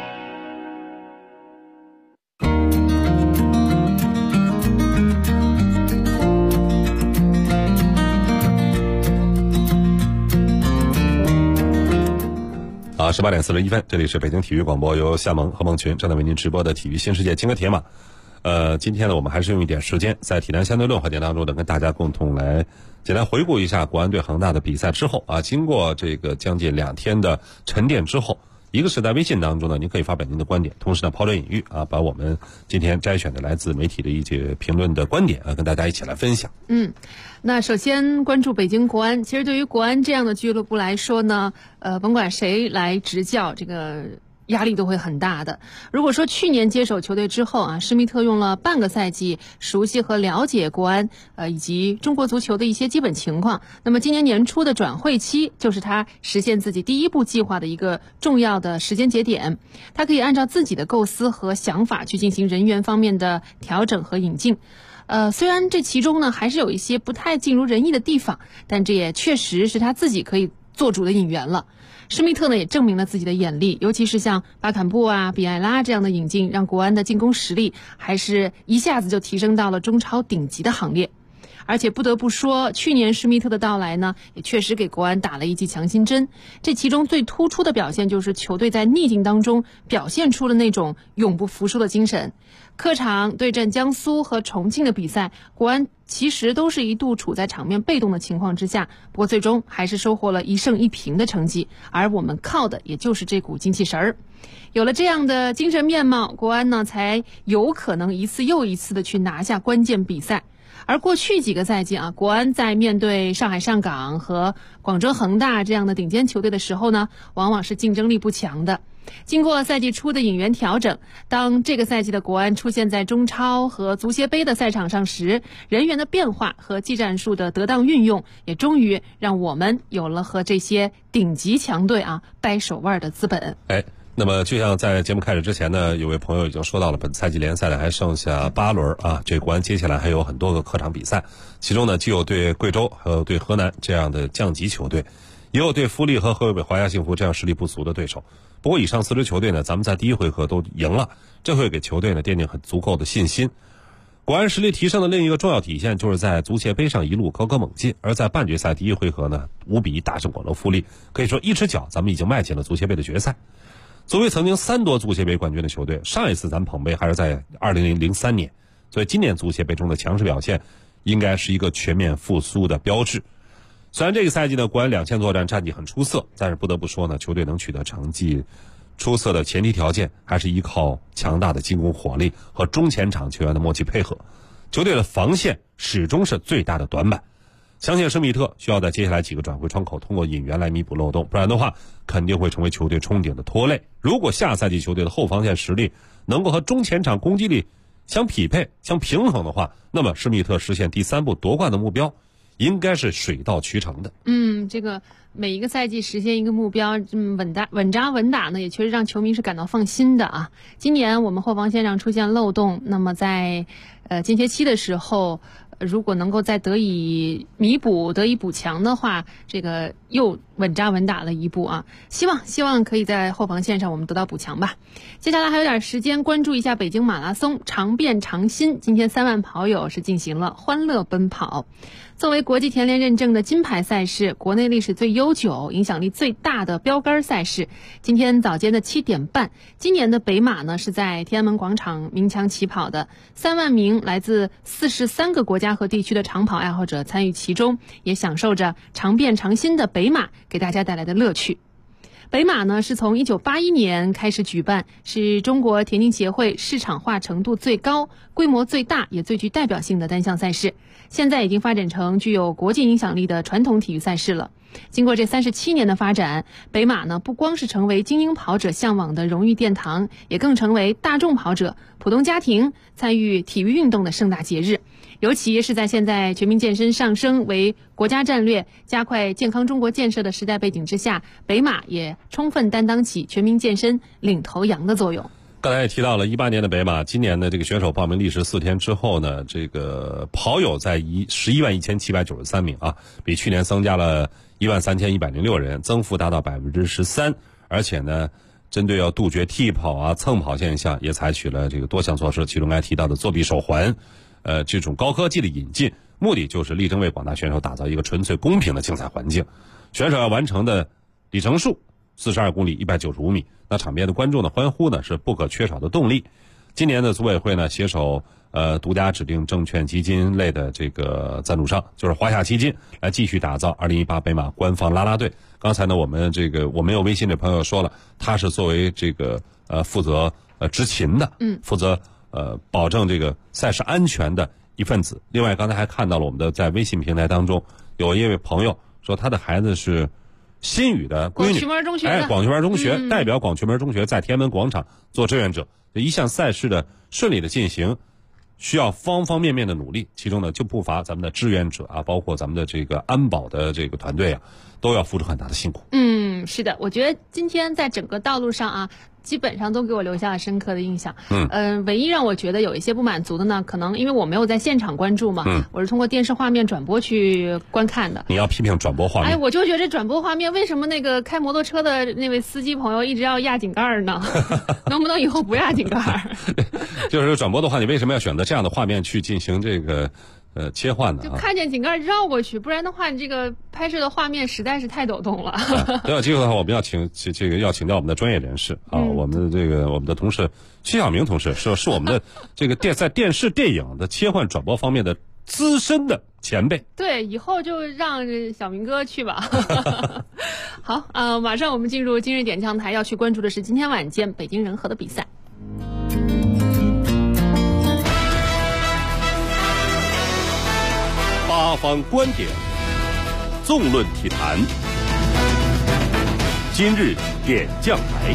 18点41分，这里是北京体育广播，由夏萌和孟群正在为您直播的体育新世界金戈铁马。今天呢，我们还是用一点时间，在体坛相对论环节当中呢，跟大家共同来简单回顾一下国安对恒大的比赛之后啊，经过这个将近2天的沉淀之后，一个是在微信当中呢，您可以发表您的观点，同时呢抛砖引玉啊，把我们今天摘选的来自媒体的一些评论的观点啊，跟大家一起来分享。 那首先关注北京国安，其实对于国安这样的俱乐部来说呢，甭管谁来执教，这个压力都会很大的。如果说去年接手球队之后啊，施密特用了半个赛季熟悉和了解国安以及中国足球的一些基本情况，那么今年年初的转会期就是他实现自己第一步计划的一个重要的时间节点。他可以按照自己的构思和想法去进行人员方面的调整和引进。虽然这其中呢还是有一些不太尽如人意的地方，但这也确实是他自己可以做主的引援了。施密特呢也证明了自己的眼力，尤其是像巴坎布啊、比埃拉这样的引进，让国安的进攻实力还是一下子就提升到了中超顶级的行列。而且不得不说，去年施密特的到来呢，也确实给国安打了一剂强心针。这其中最突出的表现就是球队在逆境当中表现出了那种永不服输的精神。客场对阵江苏和重庆的比赛，国安其实都是一度处在场面被动的情况之下，不过最终还是收获了1胜1平的成绩，而我们靠的也就是这股精气神儿。有了这样的精神面貌，国安呢才有可能一次又一次的去拿下关键比赛。而过去几个赛季啊，国安在面对上海上港和广州恒大这样的顶尖球队的时候呢，往往是竞争力不强的。经过赛季初的引援调整，当这个赛季的国安出现在中超和足协杯的赛场上时，人员的变化和技战术的得当运用，也终于让我们有了和这些顶级强队啊掰手腕的资本。 那么就像在节目开始之前呢，有位朋友已经说到了，本赛季联赛呢还剩下8轮啊，这国安接下来还有很多个客场比赛，其中呢既有对贵州还有对河南这样的降级球队，也有对富力和河北华夏幸福这样实力不俗的对手。不过以上4支球队呢，咱们在第一回合都赢了，这会给球队呢奠定很足够的信心。国安实力提升的另一个重要体现就是在足协杯上一路高歌猛进，而在半决赛第一回合呢5-1大胜广州富力，可以说一只脚咱们已经迈进了足协杯的决赛。作为曾经3夺足协杯冠军的球队，上一次咱们捧杯还是在2003年，所以今年足协杯中的强势表现应该是一个全面复苏的标志。虽然这个赛季呢国安2线作战战绩很出色，但是不得不说呢，球队能取得成绩出色的前提条件还是依靠强大的进攻火力和中前场球员的默契配合。球队的防线始终是最大的短板，相信施密特需要在接下来几个转会窗口通过引援来弥补漏洞，不然的话肯定会成为球队冲顶的拖累。如果下赛季球队的后防线实力能够和中前场攻击力相匹配相平衡的话，那么施密特实现第3步夺冠的目标应该是水到渠成的。 这个每一个赛季实现一个目标，稳扎稳打呢，也确实让球迷是感到放心的啊。今年我们后防线上出现漏洞，那么在间歇期的时候，如果能够再得以弥补、得以补强的话，这个又稳扎稳打了一步啊！希望可以在后防线上我们得到补强吧。接下来还有点时间，关注一下北京马拉松长变长新，今天3万跑友是进行了欢乐奔跑。作为国际田联认证的金牌赛事，国内历史最悠久、影响力最大的标杆赛事，今天早间的7点半，今年的北马呢是在天安门广场鸣枪起跑的，3万名来自43个国家和地区的长跑爱好者参与其中，也享受着长变长新的北马给大家带来的乐趣。 北马呢是从1981年开始举办，是中国田径协会市场化程度最高、规模最大也最具代表性的单项赛事，现在已经发展成具有国际影响力的传统体育赛事了。经过这37年的发展，北马呢不光是成为精英跑者向往的荣誉殿堂，也更成为大众跑者、普通家庭参与体育运动的盛大节日。尤其是在现在全民健身上升为国家战略、加快健康中国建设的时代背景之下，北马也充分担当起全民健身领头羊的作用。 刚才也提到了18年的北马，今年的这个选手报名历时4天之后呢，这个跑友在111793名啊，比去年增加了13106人，增幅达到13%，而且呢，针对要杜绝替跑啊、蹭跑现象，也采取了这个多项措施，其中刚才提到的作弊手环，这种高科技的引进，目的就是力争为广大选手打造一个纯粹公平的竞赛环境。选手要完成的里程数42公里195米，那场边的观众的欢呼呢是不可缺少的动力。今年的组委会呢携手独家指定证券基金类的这个赞助商，就是华夏基金，来继续打造2018北马官方啦啦队。刚才呢我们有微信的朋友说了，他是作为这个负责执勤的，负责保证这个赛事安全的一份子。另外刚才还看到了我们的在微信平台当中有一位朋友说他的孩子是新宇的闺女，广渠门中学代表广渠门中学在天安门广场做志愿者。一项赛事的顺利的进行，需要方方面面的努力，其中呢就不乏咱们的志愿者啊，包括咱们的这个安保的这个团队啊，都要付出很大的辛苦。 是的，我觉得今天在整个道路上啊，基本上都给我留下了深刻的印象。唯一让我觉得有一些不满足的呢，可能因为我没有在现场关注嘛，我是通过电视画面转播去观看的。 你要批评转播画面？ 我就觉得这转播画面为什么那个开摩托车的那位司机朋友一直要压井盖呢？能不能以后不压井盖？ 就是转播的话，你为什么要选择这样的画面去进行这个切换呢？ 就看见井盖绕过去，不然的话，你这个拍摄的画面实在是太抖动了。 有机会的话，我们要请教我们的专业人士啊，我们的同事徐晓明同事是我们的这个在电视电影的切换转播方面的资深的前辈。 对，以后就让小明哥去吧。好，马上我们进入今日点将台，要去关注的是今天晚间北京人和的比赛。 八方观点，纵论体坛。今日点将台。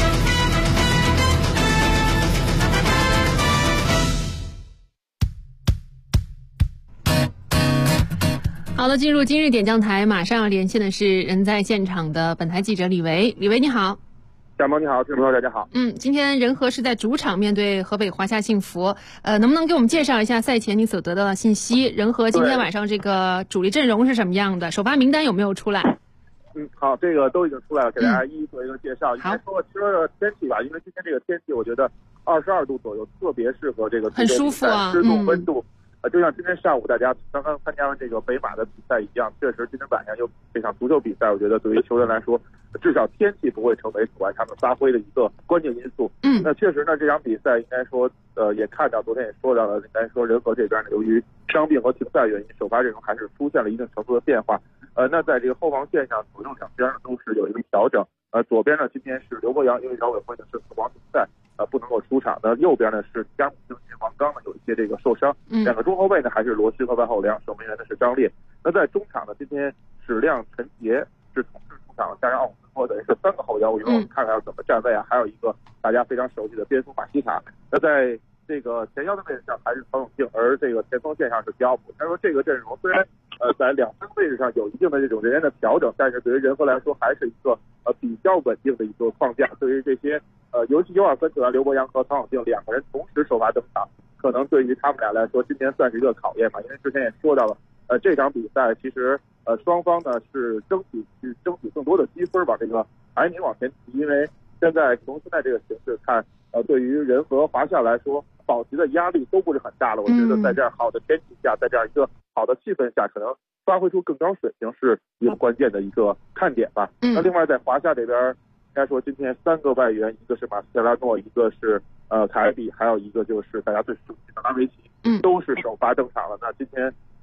好的，进入今日点将台，马上要连线的是人在现场的本台记者李维。李维你好。 小萌你好，听众朋友大家好。 今天人和是在主场面对河北华夏幸福，能不能给我们介绍一下赛前你所得到的信息？人和今天晚上这个主力阵容是什么样的？首发名单有没有出来？ 好，这个都已经出来了，给大家一一做一个介绍。应该说天气吧，因为今天这个天气，我觉得22度左右，特别适合这个很舒服啊， 湿度温度。就像今天上午大家刚刚参加完这个北马的比赛一样，确实今天晚上有这场足球比赛，我觉得对于球员来说，至少天气不会成为阻碍他们发挥的一个关键因素。那确实呢，这场比赛应该说，也看到昨天也说到了，应该说人和这边呢，由于伤病和停赛原因，首发阵容还是出现了一定程度的变化。那在这个后防线上，左右两边都是有一个调整。左边呢今天是刘博洋，因为饶伟辉呢是死亡停赛，不能够出场的。右边呢是加姆星及王刚呢有一些这个受伤。两个中后卫呢还是罗西和万浩良，守门员呢是张烈。那在中场呢，今天史亮、陈杰是同时出场，加上奥姆斯托等于是3个后腰，我们看看要怎么站位啊。还有一个大家非常熟悉的边锋马西卡。那在这个前腰的位置上还是曹永庆，而这个前锋线上是迪奥普。他说这个阵容虽然在两分位置上有一定的这种人员的调整，但是对于人和来说还是一个比较稳定的一个框架。对于这些尤其2分球员刘博洋和曹永庆2个人同时首发登场，可能对于他们俩来说今年算是一个考验吧。因为之前也说到了，这场比赛其实双方呢是争取更多的积分吧，这个排名往前提。因为现在从现在这个形势看，对于人和华夏来说，保级的压力都不是很大了。我觉得在这样好的天气下，在这样一个好的气氛下，可能发挥出更高水平是一个关键的一个看点吧。那另外在华夏这边，应该说今天3个外援，一个是马斯切拉诺，一个是凯比，还有一个就是大家最熟悉的拉维奇，都是首发登场了。那今天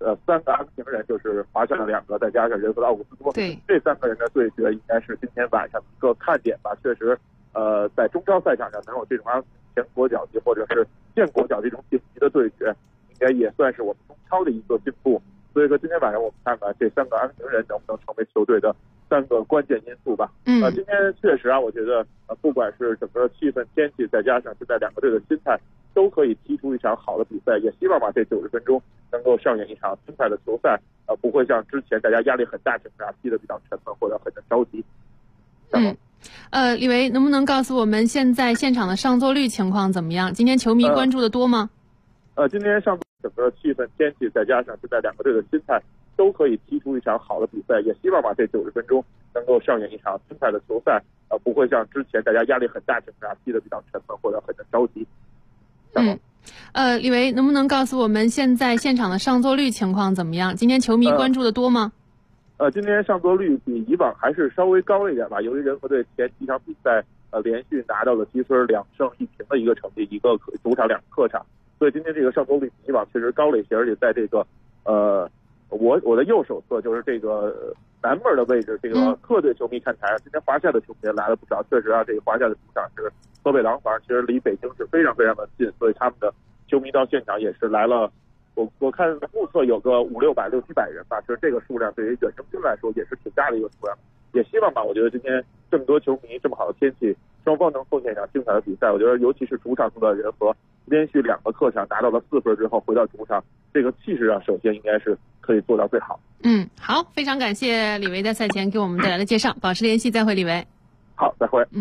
3个阿根廷人，就是华夏的2个，再加上人和的奥古斯托， 对， 这3个人的对决应该是今天晚上一个看点吧。确实，在中超赛场上能有这种阿根廷前国脚级或者是现国脚这种顶级的对决，应该也算是我们中超的一个进步。所以说今天晚上我们看看这3个阿根廷人能不能成为球队的3个关键因素吧。今天确实啊，我觉得不管是整个气氛、天气，再加上现在2个队的心态，都可以踢出一场好的比赛。也希望吧，这90分钟能够上演一场精彩的球赛，不会像之前大家压力很大，整个踢得比较沉闷或者很着急。 李维能不能告诉我们现在现场的上座率情况怎么样？今天球迷关注的多吗？ 今天上座整个气氛、天气，再加上现在2个队的心态，都可以踢出一场好的比赛。也希望吧，这90分钟能够上演一场精彩的球赛，不会像之前大家压力很大，整个踢得比较沉闷或者很着急。 李维能不能告诉我们现在现场的上座率情况怎么样？今天球迷关注的多吗？ 今天上座率比以往还是稍微高一点吧。由于人和队前几场比赛连续拿到了积分2胜1平的一个成绩，一个主场2个客场，所以今天这个上座率比以往确实高了一些。而且在这个我的右手侧，就是这个南门的位置，这个客队球迷看台上，今天华夏的球迷来了不少。确实啊，这个华夏的主场是河北廊坊，其实离北京是非常非常的近，所以他们的球迷到现场也是来了。我看目测有个500-600、600-700人吧，其实这个数量对于远征军来说也是挺大的一个数量。也希望吧，我觉得今天这么多球迷，这么好的天气，双方能奉献一场精彩的比赛。我觉得尤其是主场中的人和连续2个客场拿到了4分之后回到主场，这个气势上首先应该是可以做到最好。 好，非常感谢李维在赛前给我们带来的介绍，保持联系，再会，李维。 好，再会。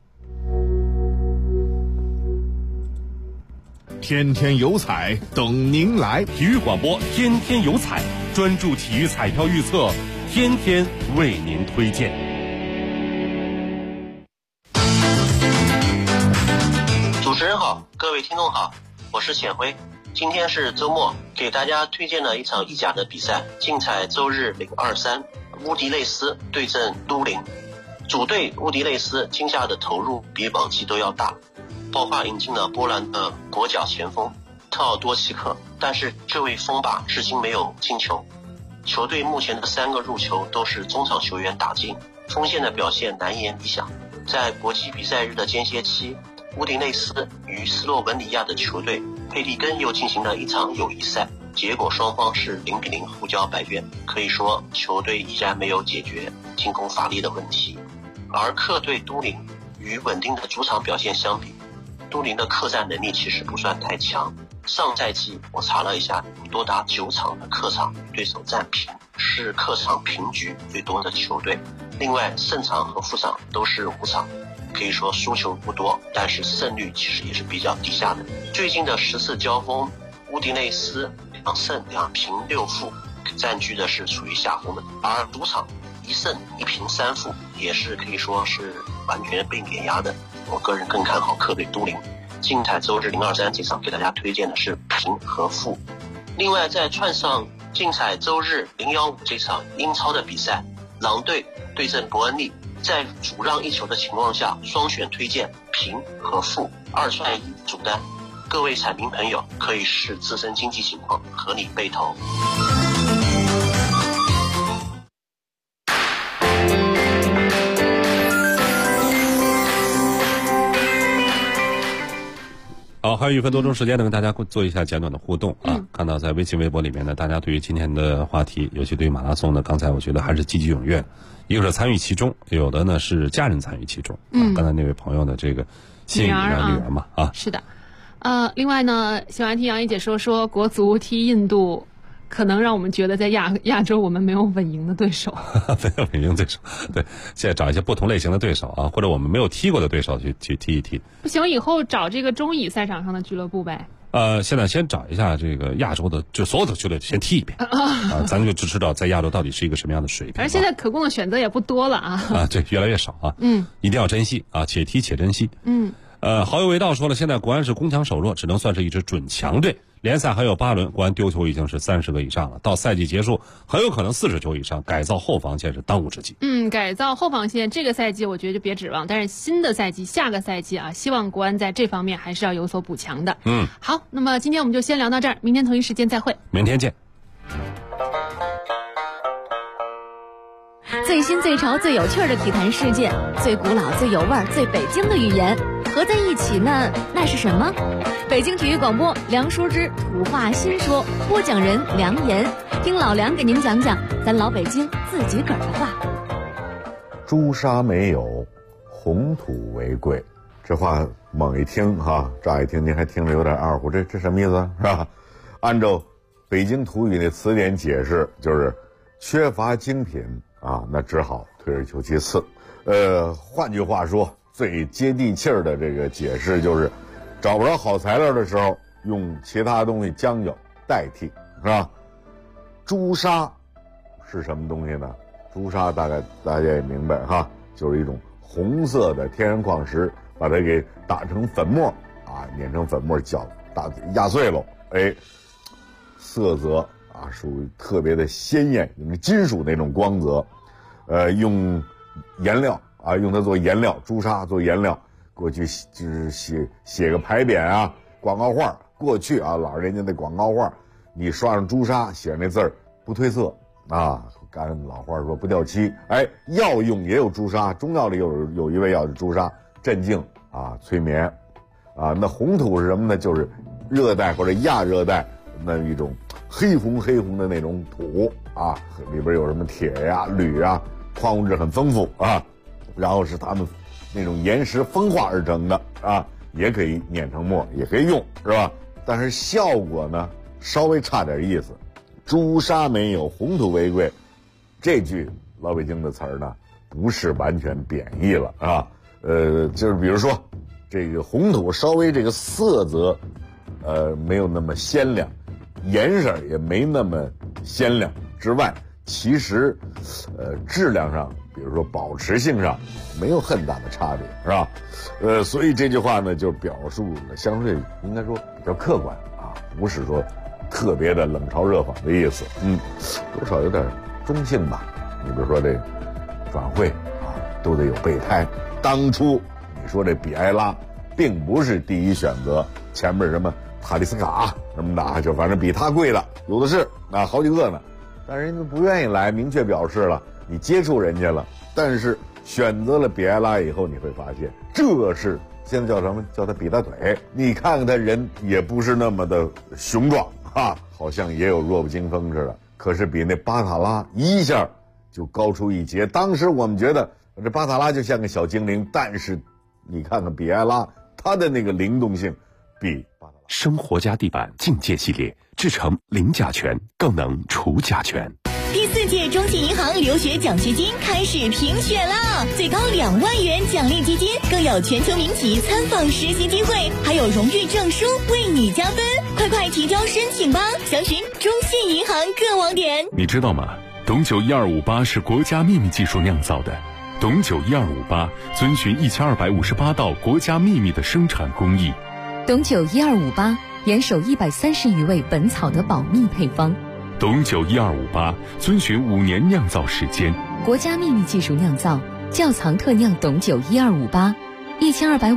天天有彩等您来， 体育广播天天有彩，专注体育彩票预测，天天为您推荐。 主持人好，各位听众好，我是浅辉。今天是周末，给大家推荐了一场意甲的比赛，竞彩周日023，乌迪内斯对阵都灵。主队乌迪内斯今夏的投入比往期都要大，包括引进了波兰的国脚前锋特奥多奇克，但是这位锋霸至今没有进球。球队目前的3个入球都是中场球员打进，锋线的表现难言理想。在国际比赛日的间歇期，乌迪内斯与斯洛文尼亚的球队佩利根又进行了一场友谊赛，结果双方是0-0互交白卷，可以说球队依然没有解决进攻乏力的问题。而客队都灵与稳定的主场表现相比，都灵的客战能力其实不算太强。上赛季我查了一下，多达9场的客场与对手战平，是客场平局最多的球队。另外胜场和负场都是5场，可以说输球不多，但是胜率其实也是比较低下的。最近的10次交锋，乌迪内斯2胜2平6负，占据的是处于下风的，而主场1胜1平3负，也是可以说是完全被碾压的。我个人更看好客队都灵。竞彩周日023这场给大家推荐的是平和负。另外再串上竞彩周日015这场英超的比赛，狼队对阵伯恩利，在主让1球的情况下，双选推荐平和负2串1主单。各位彩民朋友可以视自身经济情况合理备投。 好，还有1分多钟时间呢，跟大家做一下简短的互动啊。看到在微信、微博里面呢，大家对于今天的话题，尤其对于马拉松呢，刚才我觉得还是积极踊跃。一个是参与其中，有的呢是家人参与其中。刚才那位朋友的这个新女儿嘛啊， 是的。另外呢，喜欢听杨一姐说国足踢印度，可能让我们觉得在亚洲我们没有稳赢的对手。 没有稳赢对手，对，现在找一些不同类型的对手啊，或者我们没有踢过的对手去踢一踢。 不行，以后找这个中乙赛场上的俱乐部呗。 现在先找一下这个亚洲的，就所有的球队先踢一遍啊，咱就只知道在亚洲到底是一个什么样的水平。 而现在可供的选择也不多了啊。 对，越来越少啊。一定要珍惜啊，且踢且珍惜。好友为道说了，现在国安是攻强守弱，只能算是一支准强队。联赛还有8轮，国安丢球已经是30个以上了，到赛季结束很有可能40球以上。改造后防线是当务之急。 改造后防线这个赛季我觉得就别指望，但是新的赛季下个赛季啊，希望国安在这方面还是要有所补强的。好，那么今天我们就先聊到这儿，明天同一时间再会。 明天见。 最新最潮最有趣的体坛事件，最古老最有味儿最北京的语言合在一起呢，那是什么？北京体育广播梁淑之土话新说，播讲人梁岩，听老梁给您讲讲咱老北京自己个儿的话。 朱砂没有，红土为贵。这话猛一听哈，乍一听您还听着有点二胡，这什么意思是吧？按照北京土语的词典解释，就是缺乏精品啊，那只好退而求其次。换句话说，最接地气儿的这个解释就是找不着好材料的时候，用其他东西将就代替，是吧？朱砂是什么东西呢？朱砂大概大家也明白哈，就是一种红色的天然矿石，把它给打成粉末啊，碾成粉末，压碎了，色泽啊属于特别的鲜艳，用金属那种光泽，用颜料啊，用它做颜料，朱砂做颜料。过去就是写个牌匾啊，广告画。过去啊，老人家的广告画，你刷上朱砂，写那字儿不褪色啊。按老话说不掉漆。药用也有朱砂，中药里有一味药是朱砂，镇静啊，催眠啊。那红土是什么呢？就是热带或者亚热带那一种黑红的那种土啊，里边有什么铁呀、铝啊，矿物质很丰富啊。然后是它们那种岩石风化而成的啊，也可以碾成末，也可以用，是吧？但是效果呢，稍微差点意思。朱砂没有，红土为贵，这句老北京的词儿呢，不是完全贬义了啊。就是比如说，这个红土稍微这个色泽，没有那么鲜亮，颜色也没那么鲜亮之外，其实，质量上，比如说保持性上，没有很大的差别，是吧？所以这句话呢，就表述了相对应该说比较客观啊，不是说特别的冷嘲热讽的意思，多少有点中性吧。你比如说这转会啊，都得有备胎。当初你说这比埃拉并不是第一选择，前面什么塔利斯卡什么的，就反正比他贵的有的是啊，好几个呢。但人家不愿意来，明确表示了你接触人家了，但是选择了比埃拉以后，你会发现这是现在叫什么？叫他比大腿。你看看他人也不是那么的雄壮啊，好像也有弱不禁风似的。可是比那巴塔拉一下就高出一截。当时我们觉得这巴塔拉就像个小精灵，但是你看看比埃拉，他的那个灵动性比巴塔拉。 生活家地板境界系列制成零甲醛，更能除甲醛。 第4届中信银行留学奖学金开始评选啦！最高2万元奖励基金，更有全球民企参访实习机会，还有荣誉证书为你加分。快提交申请吧！详询中信银行各网点。 你知道吗？董酒1258是国家秘密技术酿造的。董酒1258遵循1258道国家秘密的生产工艺。 董酒1258严守130余味本草的保密配方。 董酒1258遵循5年酿造时间， 国家秘密技术酿造，窖藏特酿董酒1258，1250